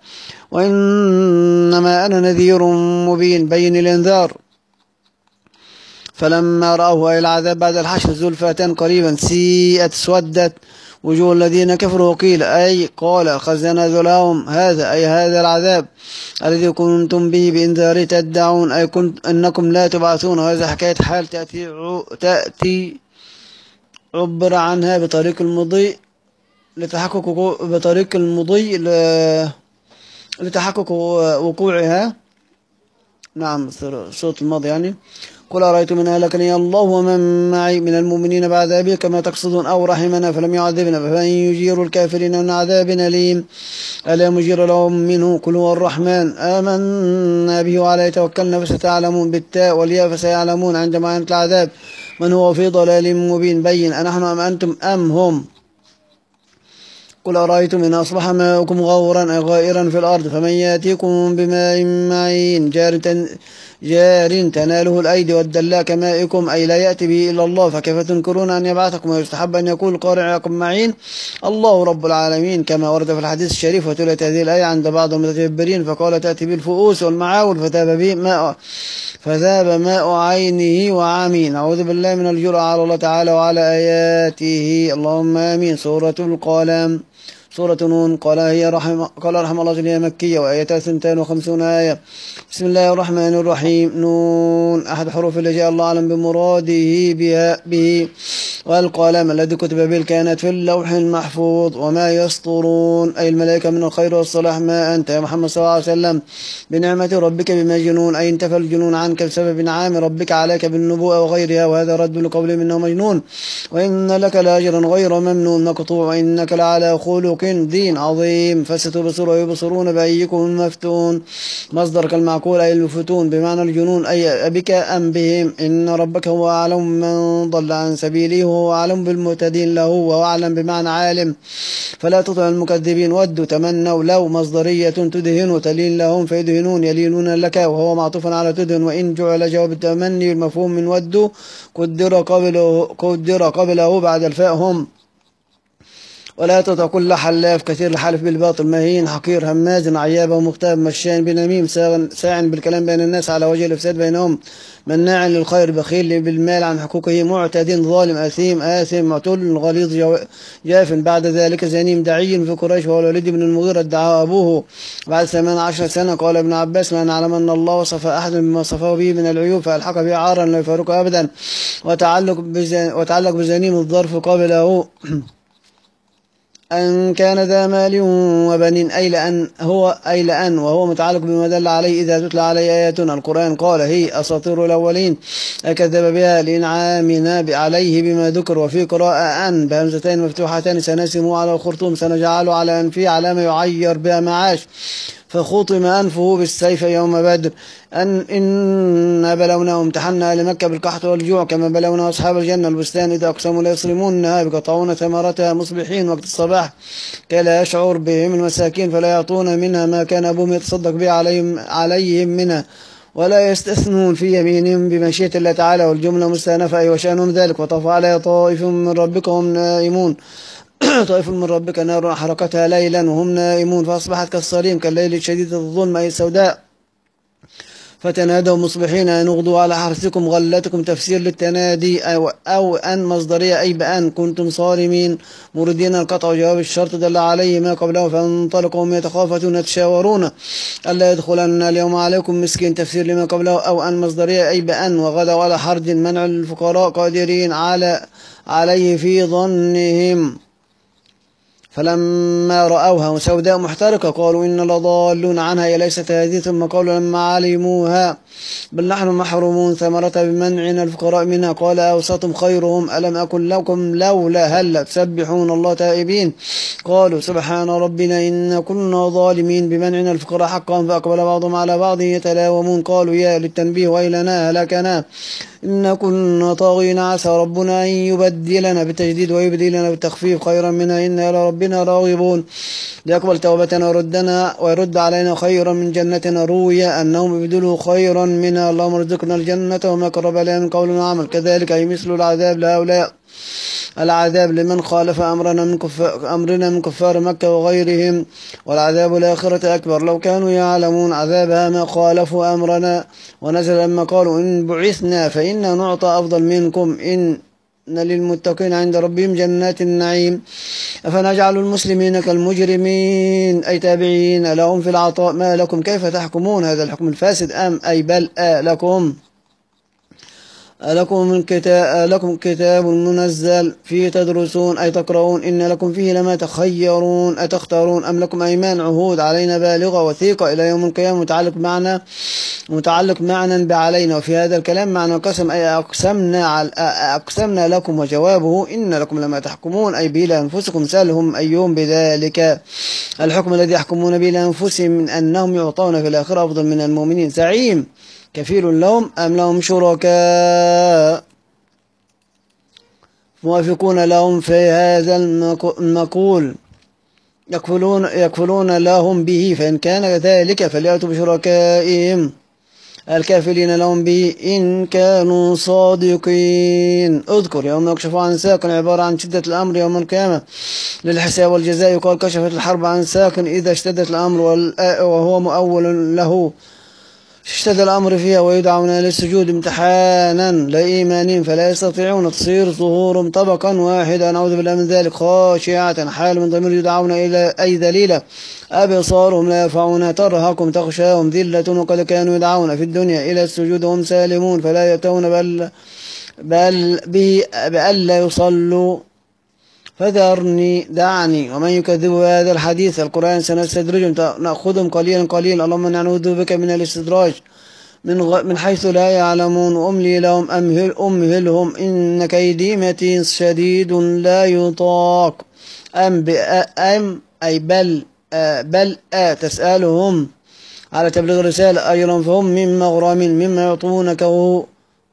وإنما أنا نذير مبين بين الإنذار. فلما رأوه أي العذاب بعد الحشر زلفة قريبا سيئت اسودت وجوه الذين كفروا وقيل أي قال خزنة لهم هذا أي هذا العذاب الذي كنتم به بإنذار تدعون أي كنت أنكم لا تبعثون. وهذا حكاية حال تأتي تأتي عبر عنها بطريق المضي لتحقق بطريق المضي لتحقق وقوعها. نعم صوت الماضي يعني. قل أرأيتم إن أهلكني الله ومن معي من المؤمنين بعد أبي كما تقصدون أو رحمنا فلم يعذبنا فمن يجير الكافرين من عذاب أليم ألا مجير لهم منه قل هو الرحمن آمنا به وعليه توكلنا فستعلمون بالتاء والياء فسيعلمون عند معاناة العذاب من هو في ضلال مبين بين أنحن أم أنتم أم هم قل أرأيتم إن أصبح ماؤكم غورا أي غائرا في الأرض فمن يأتيكم بماء معين جار, تن جار تناله الأيدي والدلاء كمائكم أي لا يأتي به إلا الله فكيف تنكرون أن يبعثكم ويستحب أن يقول قارعكم معين الله رب العالمين كما ورد في الحديث الشريف. وتلت هذه الآية عند بعض المتجبرين فقال تأتي بالفؤوس والمعاول فذاب به ماء فذاب ماء عينه وعامين. أعوذ بالله من الجرأة على الله تعالى وعلى آياته اللهم آمين. سورة القلم سورة نون قال هي رحم قال رحم الله هي مكية وآيتها اثنتان وخمسون آية. بسم الله الرحمن الرحيم. نون أحد حروف اللي جاء الله أعلم بمراده بها به والقلم الذي كتب به الكائنات في اللوح المحفوظ وما يسطرون أي الملائكة من الخير والصلاح ما أنت يا محمد صلى الله عليه وسلم بنعمة ربك بمجنون أي انتفى الجنون عنك بسبب نعام ربك عليك بالنبوءة وغيرها وهذا رد لقول منه مجنون وإن لك لأجرا غير ممنون مقطوع وإنك لعلى خلق دين عظيم فستبصر ويبصرون بأيكم المفتون مصدر كالمعقول أي الفتون بمعنى الجنون أي أبك أم بهم إن ربك هو أعلم من ضل عن سبيله وهو أعلم بالمهتدين له وهو أعلم بمعنى عالم فلا تطع المكذبين ودوا تمنوا لو مصدرية تدهن تلين لهم فيدهنون يلينون لك وهو معطوف على تدهن وإن جعل جواب التمني المفهوم من ودوا قدر قبله, قدر قبله بعد الفاء هم. ولا تطع كل حلاف كثير الحلف بالباطل مهين حقير هماز عياب ومغتاب مشان بنميم ساع بالكلام بين الناس على وجه الافساد بينهم مناع للخير بخيل بالمال عن حقوقه معتد ظالم اثيم آثم معتل غليظ جاف بعد ذلك زنيم دعي في قريش وهو الوليد بن المغيرة ادعاه ابوه بعد ثمان عشر سنة. قال ابن عباس ما نعلم ان الله وصف احد بما صفه به من العيوب فالحق به عارا لا يفارقه ابدا وتعلق بزن وتعلق بزنيم الظرف قابله أن كان ذا مال وبنين أي لأن هو أي لأن وهو متعلق بما دل عليه إذا تتلى عليه آياتنا القرآن قال هي أساطير الأولين أكذب بها لإنعامنا عليه بما ذكر. وفي قراءة أن بهمزتين مفتوحتين سنسمه على الخرطوم سنجعله على أنفه علامة يعير بها معاش فخطم أنفه بالسيف يوم بدر أن إن بلوناهم امتحنا لمكة بالقحط والجوع كما بلونا أصحاب الجنة البستان إذا أقسموا لا يصرمونها بقطعون ثمرتها مصبحين وقت الصباح كي لا يشعر بهم المساكين فلا يعطون منها ما كان أبوهم يتصدق به عليهم, عليهم منها ولا يستثنون في يمينهم بمشيئة الله تعالى والجملة مستأنفة أي وشأنهم ذلك وطاف عليها طائف من ربك وهم نائمون طائف من ربك نار حركتها ليلا وهم نائمون فأصبحت كالصريم كالليل الشديد الظلم أي السوداء فتنادوا مصبحين أن اغدوا على حرثكم غلتكم تفسير للتنادي أو, أو أن مصدرية أي بأن كنتم صارمين مردين القطع وجواب الشرط دل عليه ما قبله فانطلقوا هم يتخافتون يتشاورون ألا يدخلن اليوم عليكم مسكين تفسير لما قبله أو أن مصدرية أي بأن وغدوا على حرد منع الفقراء قادرين على عليه في ظنهم فلما رأوها سوداء محترقة قالوا إن لضالون عنها هي ليست هذه ثم قالوا لما علموها بل نحن محرومون ثمرة بمنعنا الفقراء منها قال أوسطهم خيرهم ألم أكن لكم لولا هل تسبحون الله تائبين قالوا سبحان ربنا إن كنا ظالمين بمنعنا الفقراء حقا فأقبل بعضهم على بعض يتلاومون قالوا يا للتنبيه ويلنا هلكنا إن كنا طاغين عسى ربنا أن يبدلنا بالتجديد ويبدلنا بالتخفيف خيرا منها إنا إلى ربنا راغبون ليقبل توبتنا ويردنا ويرد علينا خيرا من جنتنا روي أنهم يبدلوا خيرا منها اللهم ارزقنا الجنة وما قرب إليها من قول وعمل كذلك أي مثل العذاب لهؤلاء العذاب لمن خالف أمرنا من كفار, أمرنا من كفار مكة وغيرهم والعذاب الآخرة أكبر لو كانوا يعلمون عذابها ما خالفوا أمرنا ونزل لما قالوا إن بعثنا فإنا نعطى أفضل منكم إن للمتقين عند ربهم جنات النعيم أفنجعل المسلمين كالمجرمين أي تابعين لهم في العطاء ما لكم كيف تحكمون هذا الحكم الفاسد أم أي بل آ لكم ألكم من كتاب لكم كتاب منزل فيه تدرسون أي تقرؤون إن لكم فيه لما تخيرون أتختارون أم لكم أيمان عهود علينا بالغة وثيقة إلى يوم القيامة متعلق معنا متعلق معنا بعلينا. وفي هذا الكلام معنى القسم أي أقسمنا على أقسمنا لكم، وجوابه إن لكم لما تحكمون أي به لأنفسكم سألهم أيهم بذلك الحكم الذي يحكمون به لأنفسهم من أنهم يعطون في الآخرة أفضل من المؤمنين. زعيم كفيل لهم أم لهم شركاء موافقون لهم في هذا المقول يكفلون, يكفلون لهم به، فإن كان ذلك فليأتوا بشركائهم الكافلين لهم به إن كانوا صادقين. اذكر يوم يكشف عن ساق عبارة عن شدة الأمر يوم القيامة للحساب والجزاء، يقال كشفت الحرب عن ساق إذا اشتدت الأمر وهو مؤول له اشتد الأمر فيها، ويدعون للسجود امتحانا لإيمانهم فلا يستطيعون تصير ظهورهم طبقا واحدا نعوذ بالله من ذلك خاشعة حال من ضمير يدعون إلى أي ذليلة أبصارهم لا يرفعون ترهقهم تغشاهم ذلة وقد كانوا يدعون في الدنيا إلى السجود وهم سالمون فلا يأتون بل بل بألا يصلوا فذرني دعني ومن يكذب هذا الحديث القرآن سنستدرجهم نأخذهم قليلا قليلا اللهم نعوذ بك من الاستدراج من, غ... من حيث لا يعلمون وأملي لهم أمهل أمهلهم إن كيدي متين شديد لا يطاق. أم أم أي بل آ بل آ تسألهم على تبليغ الرسالة أجرا فهم من مغرم مما يعطونك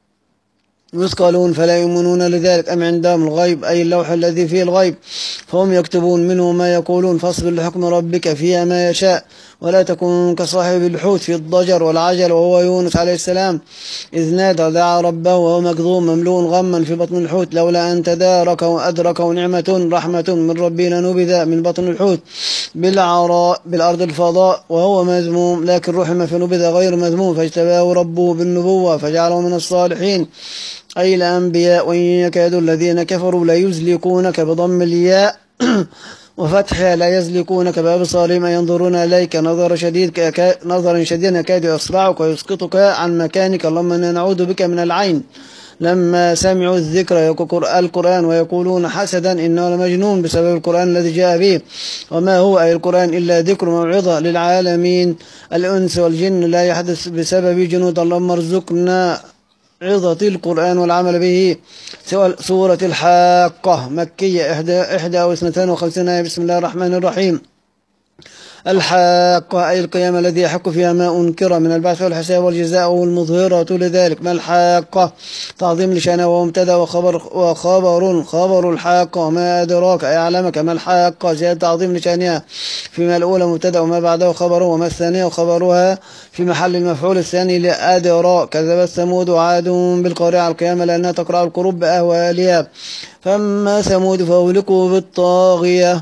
يثقلون فلا يؤمنون لذلك. أم عندهم الغيب أي اللوح الذي فيه الغيب فهم يكتبون منه ما يقولون فاصبر لحكم ربك فيها ما يشاء ولا تكن كصاحب الحوت في الضجر والعجل وهو يونس عليه السلام إذ نادى دعا ربه وهو مكظوم مملوء غما في بطن الحوت لولا أن تداركه وأدركه نعمة رحمة من ربي لنبذ من بطن الحوت بالعراء بالأرض الفضاء وهو مذموم لكن رحم فنبذ غير مذموم فاجتباه ربه بالنبوة فجعله من الصالحين أي الأنبياء. وإن يكاد الذين كفروا لا يزلقونك بضم الياء وفتحها لا يزلقونك بأبصارهم ينظرون إليك نظر شديد نظرا شديدا يكاد يصرعك ويسقطك عن مكانك اللهم إنا نعوذ بك من العين لما سمعوا الذكر القرآن ويقولون حسدا إنه لمجنون بسبب القرآن الذي جاء به وما هو أي القرآن إلا ذكر موعظة للعالمين. الأنس والجن لا يحدث بسبب جنود اللهم ارزقنا عظة القرآن والعمل به. سورة الحاقة مكية إحدى واثنتان وخمسين آية. بسم الله الرحمن الرحيم. الحاقة أي القيامة الذي يحق فيها ما أنكر من البعث والحساب والجزاء والمظهرة لذلك. ما الحاقة تعظيم لشأنه ومبتدا وخبر وخبر خبر الحاقة وما أدراك أي أعلمك ما الحاقة زيادة تعظيم لشأنها فيما الأولى مبتدا وما بعده خبره وما الثانية وخبرها في محل المفعول الثاني لأدرا. كذبت ثمود وعاد بالقارعة القيامة لأنها تقرأ القلوب بأهوالها. فأما ثمود فأهلكوا بالطاغية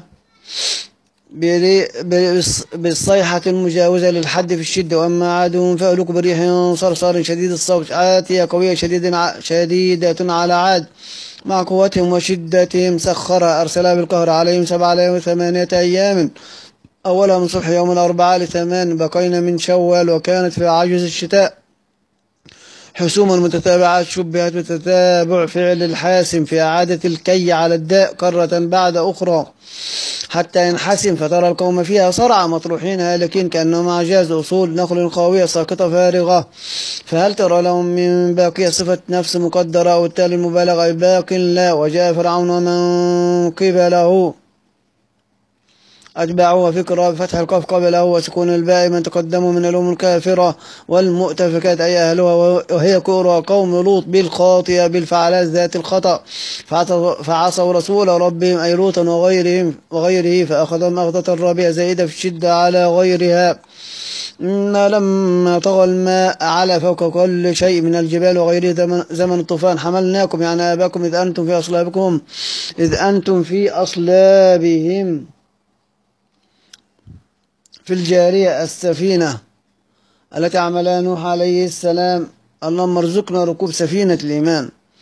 بالصيحة المجاوزة للحد في الشدة. وأما عاد فأهلكوا بريح صرصار شديد الصوت آتية قوية شديدة على عاد مع قوتهم وشدتهم سخرها أرسلها بالقهر عليهم سبع ليال وثمانية أيام أولها من صبح يوم الأربعاء لثمان بقينا من شوال وكانت في عجز الشتاء حسوم المتتابعات شبهت بتتابع فعل الحاسم في إعادة الكي على الداء قرة بعد أخرى حتى ينحسم فترى القوم فيها صرعى مطروحين هالكين كأنهم أعجاز أصول نخل خاوية ساقطة فارغة فهل ترى لهم من باقية صفة نفس مقدرة والتالي المبالغة باق لا. وجاء فرعون ومن قبله أتبعوا فكرة بفتح القاف قبله وسكون الباء من تقدموا من الأم الكافرة والمؤتفكات أي أهلها وهي كورة قوم لوط بالخاطئة بالفعلات ذات الخطأ فعصوا رسول ربهم أي لوطا وغيرهم وغيره فأخذهم أخذة رابية زائدة في الشدة على غيرها. إن لما طغى الماء على فوق كل شيء من الجبال وغيره زمن, زمن الطوفان حملناكم يعني آباكم إذ أنتم في أصلابكم إذ أنتم في أصلابهم في الجارية السفينة التي عملها نوح عليه السلام. اللهم ارزقنا ركوب سفينة الإيمان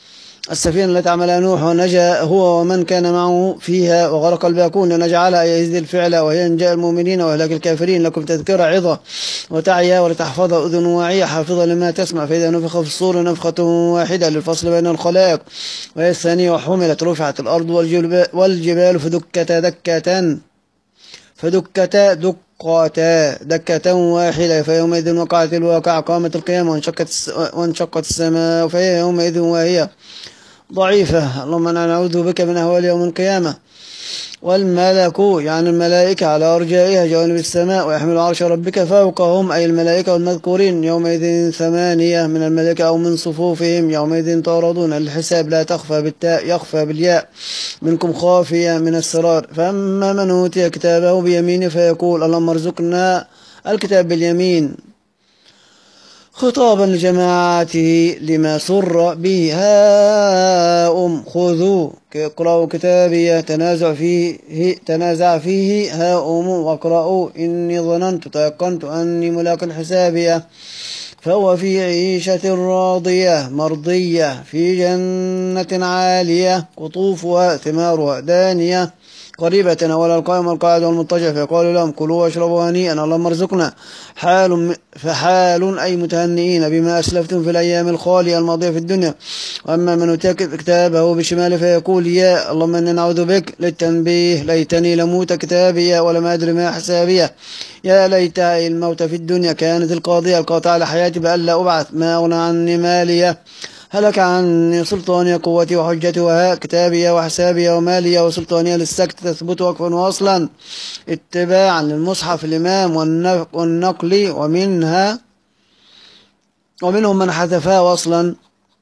السفينة التي عملها نوح ونجا هو ومن كان معه فيها وغرق الباقون لنجعلها يزيد الفعل وهي إنجاء المؤمنين وإهلاك الكافرين لكم تذكرة عظة وتعيا ولتحفظها أذن واعية حافظة لما تسمع فإذا نفخ في الصور نفخة واحدة للفصل بين الخلائق وهي الثانية وحملت رفعت الأرض والجبال فدكتا دكة فدكتا دقاتا دكة واحدة فيومئذ وقعت الواقع قامت القيامة وانشقت وانشقت السماء فهي يومئذ واهية ضعيفة. اللهم أنا نعوذ بك من أهوال يوم القيامة. والملك يعني الملائكة على أرجائها جوانب السماء ويحمل عرش ربك فوقهم أي الملائكة والمذكورين يومئذ ثمانية من الملائكة أو من صفوفهم يومئذ تعرضون الحساب لا تخفى بالتاء يخفى بالياء منكم خافية من السرار. فأما من أوتي كتابه بيمينه فيقول اللهم ارزقنا الكتاب باليمين خطابا لجماعته لما سر به هاؤم خذوا اقرأوا كتابي تنازع فيه تنازع فيه هاؤم واقرأوا إني ظننت تيقنت أني ملاق حسابيه فهو في عيشة راضية مرضية في جنة عالية قطوفها ثمارها دانية قريبة ولا القائم والقاعد والمضطجع فيقال لهم كلوا واشربوا هنيئا اللهم ارزقنا حال فحال أي متهنئين بما أسلفتم في الأيام الخالية الماضية في الدنيا. وأما من أوتي كتابه بشماله فيقول يا اللهم إني نعوذ بك للتنبيه ليتني لموت كتابي ولم أدري ما حسابيه يا ليتها الموت في الدنيا كانت القاضية القاطعة لحياتي بألا أبعث ما أغنى عني ماليه هلك عني سلطاني قوتي وحجتي وها كتابي وحسابي ومالي وسلطاني للسكت تثبت وقفا واصلا اتباعا للمصحف الإمام والنقل ومنها ومنهم من حذفها واصلا.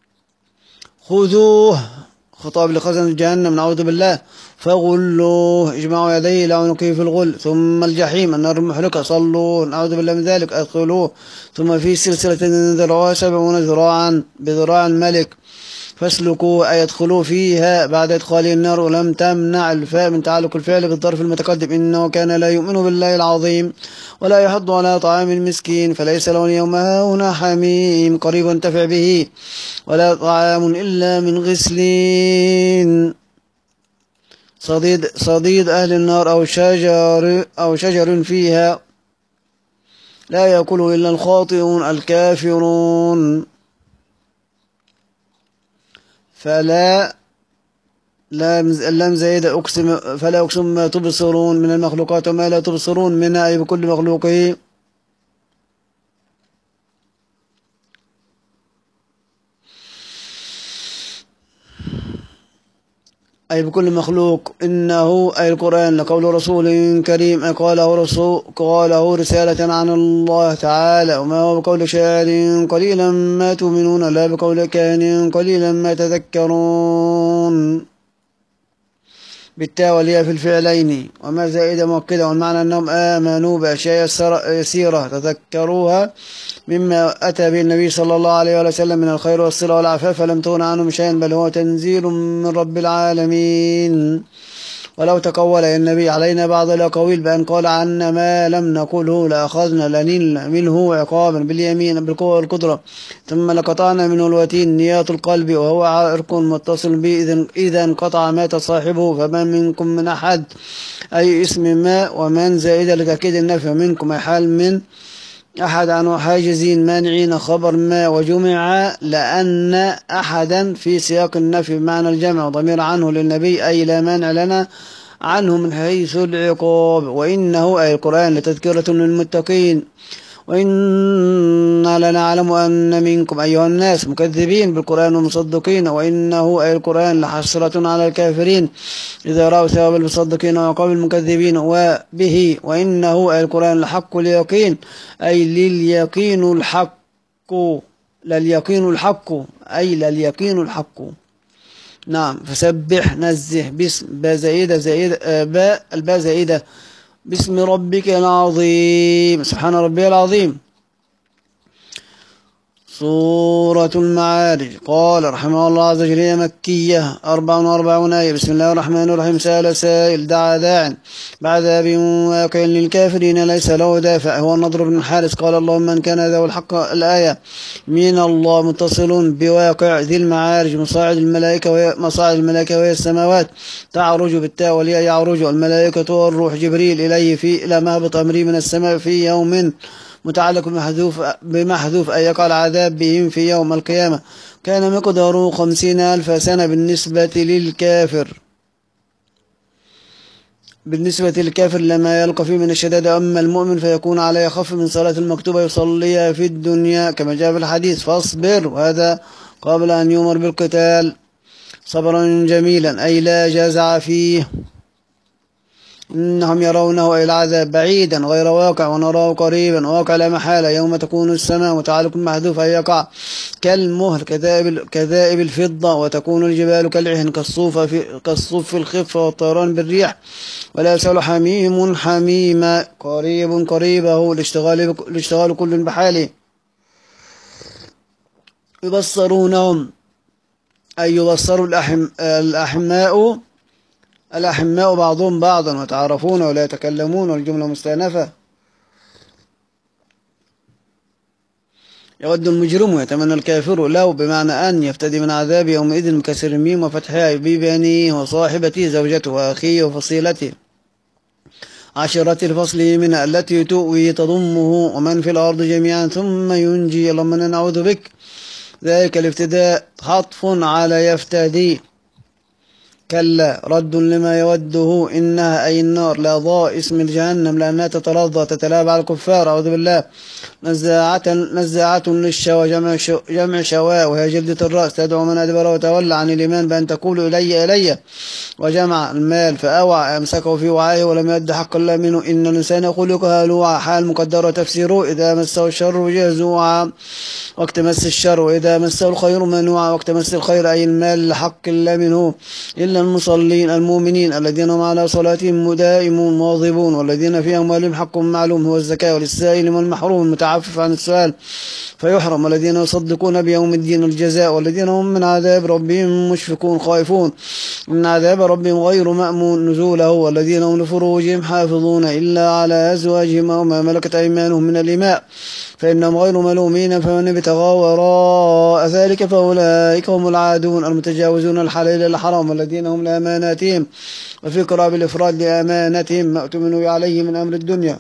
خذوه خطاب لخزن جهنم نعوذ بالله فغلوه اجمعوا يديه إلى عنقه في الغل ثم الجحيم النار المحرقة صلوا نعوذ بالله من ذلك أدخلوه ثم في سلسلة ذراعها سبعون ذراعا بذراع الملك فاسلكوا أي يدخلوا فيها بعد إدخاله النار ولم تمنع الفاء من تعلق الفعل بالظرف المتقدم إنه كان لا يؤمن بالله العظيم ولا يحض على طعام المسكين فليس له اليوم هاهنا حميم قريب ينتفع به ولا طعام إلا من غسلين صديد صديد أهل النار أو شجر أو شجر فيها لا يأكله إلا الخاطئون الكافرون. فلا اللام زائدة أقسم فلا أقسم ما تبصرون من المخلوقات وما لا تبصرون منها أي بكل مخلوقه أي بكل مخلوق إنه أي القرآن لقول رسول كريم أي قاله رسول قاله رسالة عن الله تعالى وما هو بقول شاعر قليلا ما تؤمنون لا بقول كاهن قليلا ما تذكرون بالتاء والياء في الفعلين وما زائدة مؤكدة والمعنى أنهم آمنوا بأشياء يسيرة تذكروها مما أتى به النبي صلى الله عليه وسلم من الخير والصلة والعفاف فلم تغن عنهم شيئا بل هو تنزيل من رب العالمين. ولو تقول النبي علينا بعض الأقاويل بأن قال عنا ما لم نقله لأخذنا لنين منه عقابا باليمين بالقوة والقدرة ثم لقطعنا منه الوتين نيات القلب وهو عرق متصل به إذا انقطع مات صاحبه فما منكم من أحد أي اسم ما ومن زائدة لتأكيد النفي منكم أي حال من أحد عنه حاجزين مانعين خبر ما وجمع لأن أحدا في سياق النفي بمعنى الجمع ضمير عنه للنبي أي لا مانع لنا عنه من حيث العقاب. وإنه أي القرآن لتذكرة للمتقين وإنا لنعلم أن منكم أيها الناس مكذبين بالقرآن ومصدقين وإنه أي القرآن لحسرة على الكافرين إذا رأوا ثواب المصدقين وعقاب المكذبين وبه وإنه أي القرآن لحق اليقين أي لليقين الحق لليقين الحق أي لليقين الحق. نعم فسبح نزه باسم باء زائدة زائدة باء الباء زائدة باسم ربك العظيم سبحان ربي العظيم سورة المعارج. قال رحمه الله عز وجل: هي مكية أربع وأربعون آية. بسم الله الرحمن الرحيم. سأل سائل، دعا داع بعذاب واقع للكافرين ليس له دافع، هو النضر بن الحارث. قال: اللهم من كان ذو الحق. الآية: من الله متصل بواقع ذي المعارج، مصاعد الملائكة وهي مصاعد الملائكة وهي السماوات، تعرج بالتاء والياء يعرج، الملائكة والروح جبريل إليه في إلى مهبط أمره من السماء في يوم متعلق بمحذوف بمحذوف أن يقع العذاب بهم في يوم القيامة، كان مقداره خمسين ألف سنة بالنسبة للكافر بالنسبة للكافر لما يلقى فيه من الشدائد. أما المؤمن فيكون عليه أخف من صلاة المكتوبة يصليها في الدنيا كما جاء في الحديث: فاصبر، وهذا قبل أن يؤمر بالقتال، صبرا جميلا أي لا جزع فيه. إنهم يرونه أي العذاب بعيدا غير واقع، ونراه قريبا واقع لا محالة، يوم تكون السماء متعلق محذوف أي يقع كالمهل كذائب, كذائب الفضة، وتكون الجبال كالعهن كالصوف في, كالصوف في الخفة والطيران بالريح، ولا يسأل حميم حميما، قريب قريبه، الاشتغال, الاشتغال كل بحاله. يبصرونهم أي يبصر الأحم الأحماء الأحماء بعضهم بعضا، وتعرفون ولا يتكلمون، والجملة مستأنفة. يود المجرم ويتمنى الكافر لو بمعنى أن يفتدي من عذاب يومئذ بكسر الميم وفتحها ببنيه وصاحبته زوجته وأخيه وفصيلته عشرة الفصل منها التي تؤوي تضمه ومن في الأرض جميعا ثم ينجي. اللهم نعوذ بك. ذلك الافتداء حطف على يفتدي. كلا رد لما يوده، إنها أي النار لا ضاء اسم الجهنم لأنها تتلظى تتلاعب على الكفار، أعوذ بالله. نزاعة نزاعة للشوى جمع, شو جمع شواء، وهي جلدة الرأس، تدعو من أدبر وتولى عن الإيمان بأن تقول إلي إلي. وجمع المال فأوعى أمسكه في وعائه ولم يد حق الله منه، إن الإنسان خلق هلوعا، حال مقدر وتفسيره: إذا مسه الشر جزوعا وقت مس الشر، وإذا مسه الخير منوعا وقت مس الخير، أي المال لحق الله منه. إلا المصلين المؤمنين الذين هم على صلاتهم مدائمون مواظبون، والذين في أموالهم حق معلوم هو الزكاة، وللسائل والمحروم المتعفف عن السؤال فيحرم، والذين يصدقون بيوم الدين الجزاء، والذين هم من عذاب ربهم مشفقون خائفون، من عذاب ربهم غير مأمون نزوله، والذين هم لفروجهم حافظون إلا على أزواجهم وما ملكت أيمانهم من الإماء فإنهم غير ملومين، فمن ابتغى وراء ذلك فأولئك هم العادون المتجاوزون الحلال الحرام، والذين هم لأماناتهم، وفي قراءة بالإفراد لأمانتهم ما اؤتمنوا عليه من أمر الدنيا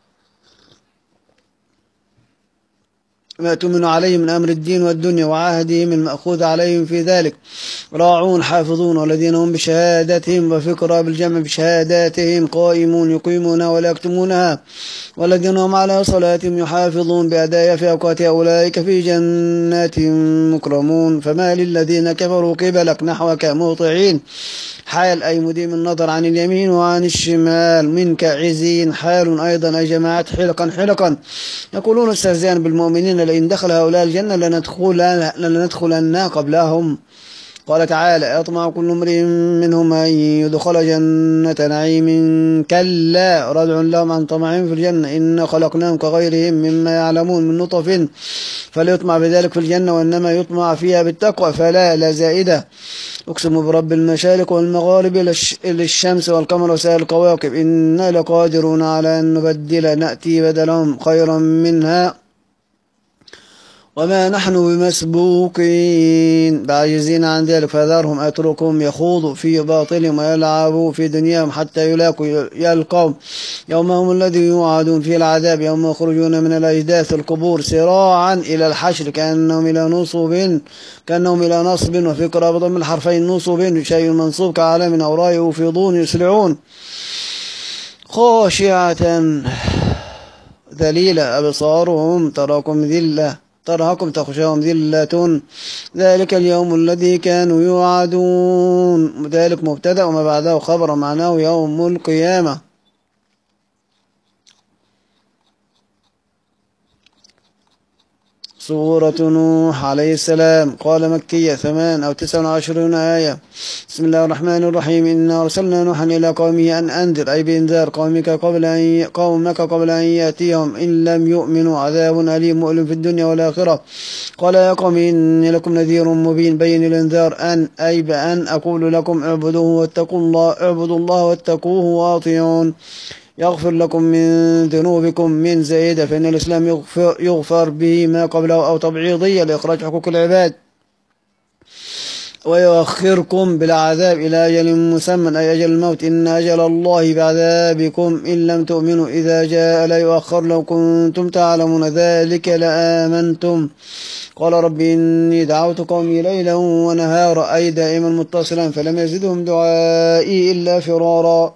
ما تؤمن عليه من أمر الدين والدنيا وعهدهم المأخوذ عليهم في ذلك راعون حافظون، والذين هم بشهادتهم وفي قراءة بالجمع بشهاداتهم قائمون يقيمونها ولا يكتمونها، والذين هم على صلاتهم يحافظون بأداء في أوقاتها، أولئك في جنات مكرمون. فما للذين كفروا قبلك نحوك مهطعين، حال أي مديم النظر عن اليمين وعن الشمال، منك عزين حال أيضا أي جماعات حلقا حلقا، يقولون استهزئا بالمؤمنين لئن دخل هؤلاء الجنة لندخلنها قبلهم. قال تعالى: يطمع كل امرئ منهم أن يدخل جنة نعيم، كلا ردع لهم عن طمعهم في الجنة، إنا خلقناهم كغيرهم مما يعلمون من نطف فليطمع بذلك في الجنة، وإنما يطمع فيها بالتقوى فلا لا زائدة. أقسم برب المشارق والمغارب للشمس والقمر وسائر الكواكب، إنا لقادرون على أن نبدل نأتي بدلهم خيرا منها وما نحن بمسبوقين بعاجزين عن ذلك، فذرهم أتركهم يخوضوا في باطلهم ويلعبوا في دنياهم حتى يلاقوا يلقوا يومهم الذي يوعدون فيه العذاب، يوم يخرجون من الأجداث القبور سراعا إلى الحشر كأنهم إلى نصب كأنهم إلى نصب وفي قراءة ضم الحرفين نصب شيء منصوب كعلم أو راي يفيضون يسرعون خاشعة ذليلة أبصارهم تراكم ذلة ترهقهم تخشاهم ذلة ذلك اليوم الذي كانوا يوعدون. ذلك مبتدأ وما بعده خبر معناه يوم القيامة. سورة نوح عليه السلام. قال مكية ثمان أو تسع وعشرون آية. بسم الله الرحمن الرحيم. إنا أرسلنا نوحا إلى قومه أن أنذر، أي بإنذار قومك قبل أن قومك قبل أن يأتيهم إن لم يؤمنوا عذاب أليم مؤلم في الدنيا والآخرة. قال يا قوم إني لكم نذير مبين. بين الإنذار أن أي بأن أقول لكم اعبدوه واتقوا الله اعبدوا الله واتقوه وأطيعون يغفر لكم من ذنوبكم من زائدة، فإن الإسلام يغفر, يغفر به ما قبله أو تبعيضية لإخراج حقوق العباد، ويؤخركم بالعذاب إلى أجل مسمى أي أجل الموت. إن أجل الله بعذابكم إن لم تؤمنوا إذا جاء لا يؤخر لو كنتم تعلمون ذلك لآمنتم. قال رب إني دعوت قومي ليلا ونهارا، أي دائما متصلا، فلم يزدهم دعائي إلا فرارا.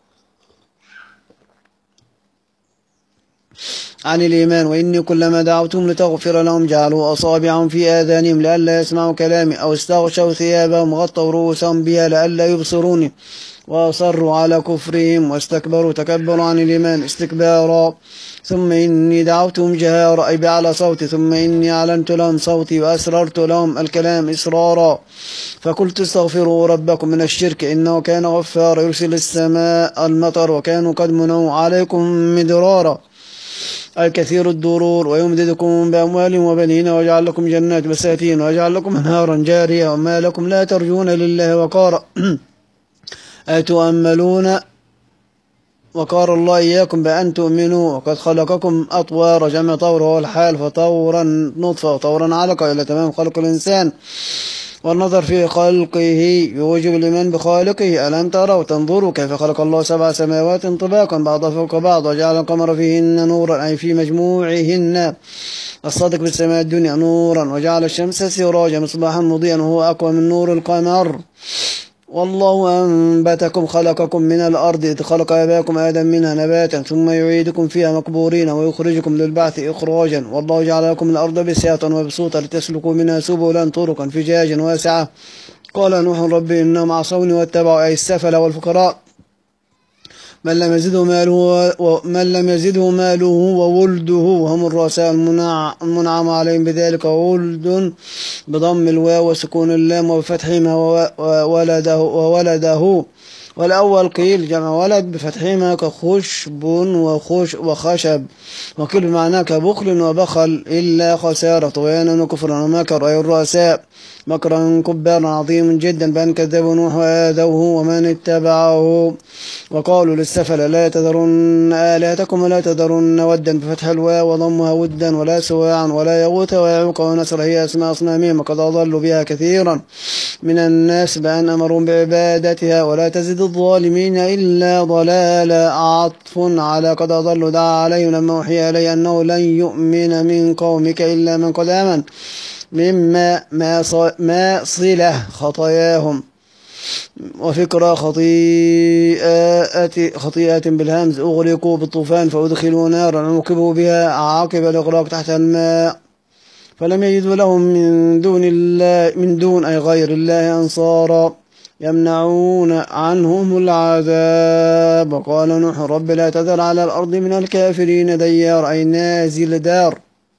عن الإيمان. وإني كلما دعوتهم لتغفر لهم جعلوا أصابعهم في آذانهم لئلا يسمعوا كلامي أو استغشوا ثيابهم غطوا رؤوسهم بها لئلا يبصروني، وأصروا على كفرهم واستكبروا تكبروا عن الإيمان استكبارا. ثم إني دعوتهم جهارا، أي بأعلى صوتي، ثم إني أعلنت لهم صوتي وأسررت لهم الكلام إسرارا. فقلت استغفروا ربكم من الشرك إنه كان غفارا يرسل السماء المطر وكانوا قد منعوا عليكم مدرارا، الكثير الضرور، ويمددكم بأموال وبنين ويجعل لكم جنات بساتين ويجعل لكم أنهارا جارية. وما لكم لا ترجون لله وقارا أتؤملون وقار الله إياكم بأن تؤمنوا وقد خلقكم أطوار. جمع طور هو الحال، فطورا نطفة وطورا علقة إلى تمام خلق الإنسان. والنظر في خلقه يوجب الإيمان بخالقه. ألم تروا تنظروا كيف خلق الله سبع سماوات طباقا بعضها فوق بعض وجعل القمر فيهن نورا، أي في مجموعهن الصادق بالسماء الدنيا نورا، وجعل الشمس سراجا مصباحا مضيئا وهو أقوى من نور القمر. والله أنبتكم خلقكم من الأرض إذ خلق أباكم آدم منها نباتا ثم يعيدكم فيها مقبورين ويخرجكم للبعث إخراجا. والله جعل لكم الأرض بساطا وبسوطا لتسلكوا منها سبلا طرقا فجاجا واسعة. قال نوح رب إنهم عصوني واتبعوا، أي السفل والفقراء، من لم يزده ماله ومن لم يزده ماله وولده وهم الرؤساء المنعم عليهم بذلك، وولد بضم الواو وسكون اللام وبفتحهما وولده وولده. والأول قيل جمع ولد بفتحهما كخشب وخش وخشب، وقيل بمعناه كبخل وبخل إلا خسارة طغيانا وكفرا ومكر، أي الرؤساء مكرا كبارا عظيم جدا بأن كذبوا نوح وآذوه ومن اتبعه. وقالوا للسفل لا تذرن آلهتكم ولا تذرن ودا بفتح الواو وضمها ودا ولا سواعا ولا يغوث ويعوق ونسر، هي أسماء أصنامهم وقد أضلوا بها كثيرا من الناس بأن أمروا بعبادتها ولا تزد الظالمين إلا ضلالا. عطف على قد أضلوا دعا عليهم لما أوحي إليه أنه لن يؤمن من قومك إلا من قد آمن مما ما صلة خطاياهم. وفكرة خطيئات خطيئات بالهمز أغرقوا بالطوفان فأدخلوا نارا عوقبوا بها عاقب الإغراق تحت الماء فلم يجدوا لهم من دون الله من دون أي غير الله أنصارا يمنعون عنهم العذاب. وقال نوح رب لا تذر على الأرض من الكافرين ديار، أي نازل دار.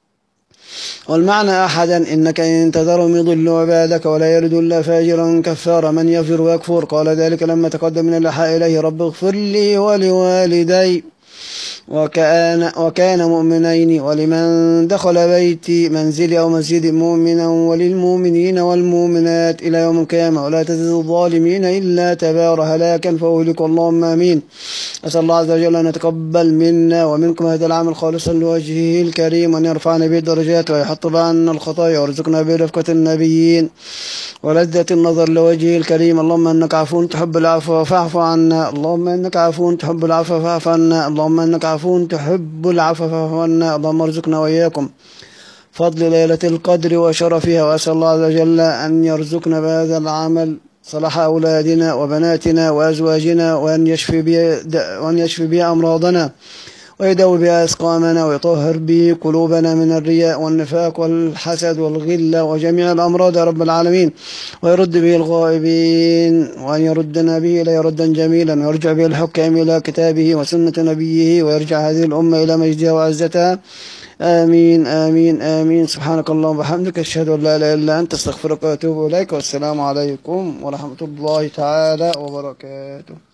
والمعنى أحدا إنك إن تذرهم يضلوا عبادك ولا يردوا إلا فاجرا كفارا من يفر ويكفر. قال ذلك لما تقدم من الإلحاح إليه رب اغفر لي ولوالدي وكان, وكان مؤمنين ولمن دخل بيتي منزلي أو مسجد مؤمنا وللمؤمنين والمؤمنات إلى يوم القيامة ولا تزد الظالمين إلا تبار هلاكا فأهلك اللهم آمين. أسأل الله عز وجل أن يتقبل منا ومنكم هذا العمل خالصا لوجهه الكريم وأن يرفعنا به الدرجات ويحط عنا الخطايا ويرزقنا برفقة النبيين ولذة النظر لوجهه الكريم. اللهم إنك عفو تحب العفو فاعف عنا. اللهم إنك عفو تحب العفو فاعف عنا. اللهم إنك عفو تحب العفو فاعف عنا. اللهم ارزقنا وإياكم فضل ليلة القدر وشرفها. وأسأل الله عز وجل أن يرزقنا بهذا العمل صلاح أولادنا وبناتنا وأزواجنا وأن يشفي بها وأن يشفي بها أمراضنا ويداوي بها أسقامنا ويطهر به قلوبنا من الرياء والنفاق والحسد والغلة وجميع الأمراض يا رب العالمين، ويرد به الغائبين وأن يردنا به إلى ردا جميلا ويرجع به الحكام إلى كتابه وسنة نبيه ويرجع هذه الأمة إلى مجدها وعزتها آمين آمين آمين. سبحانك اللهم وبحمدك، أشهد أن لا إله إلا أنت، أستغفرك وأتوب إليك، والسلام عليكم ورحمة الله تعالى وبركاته.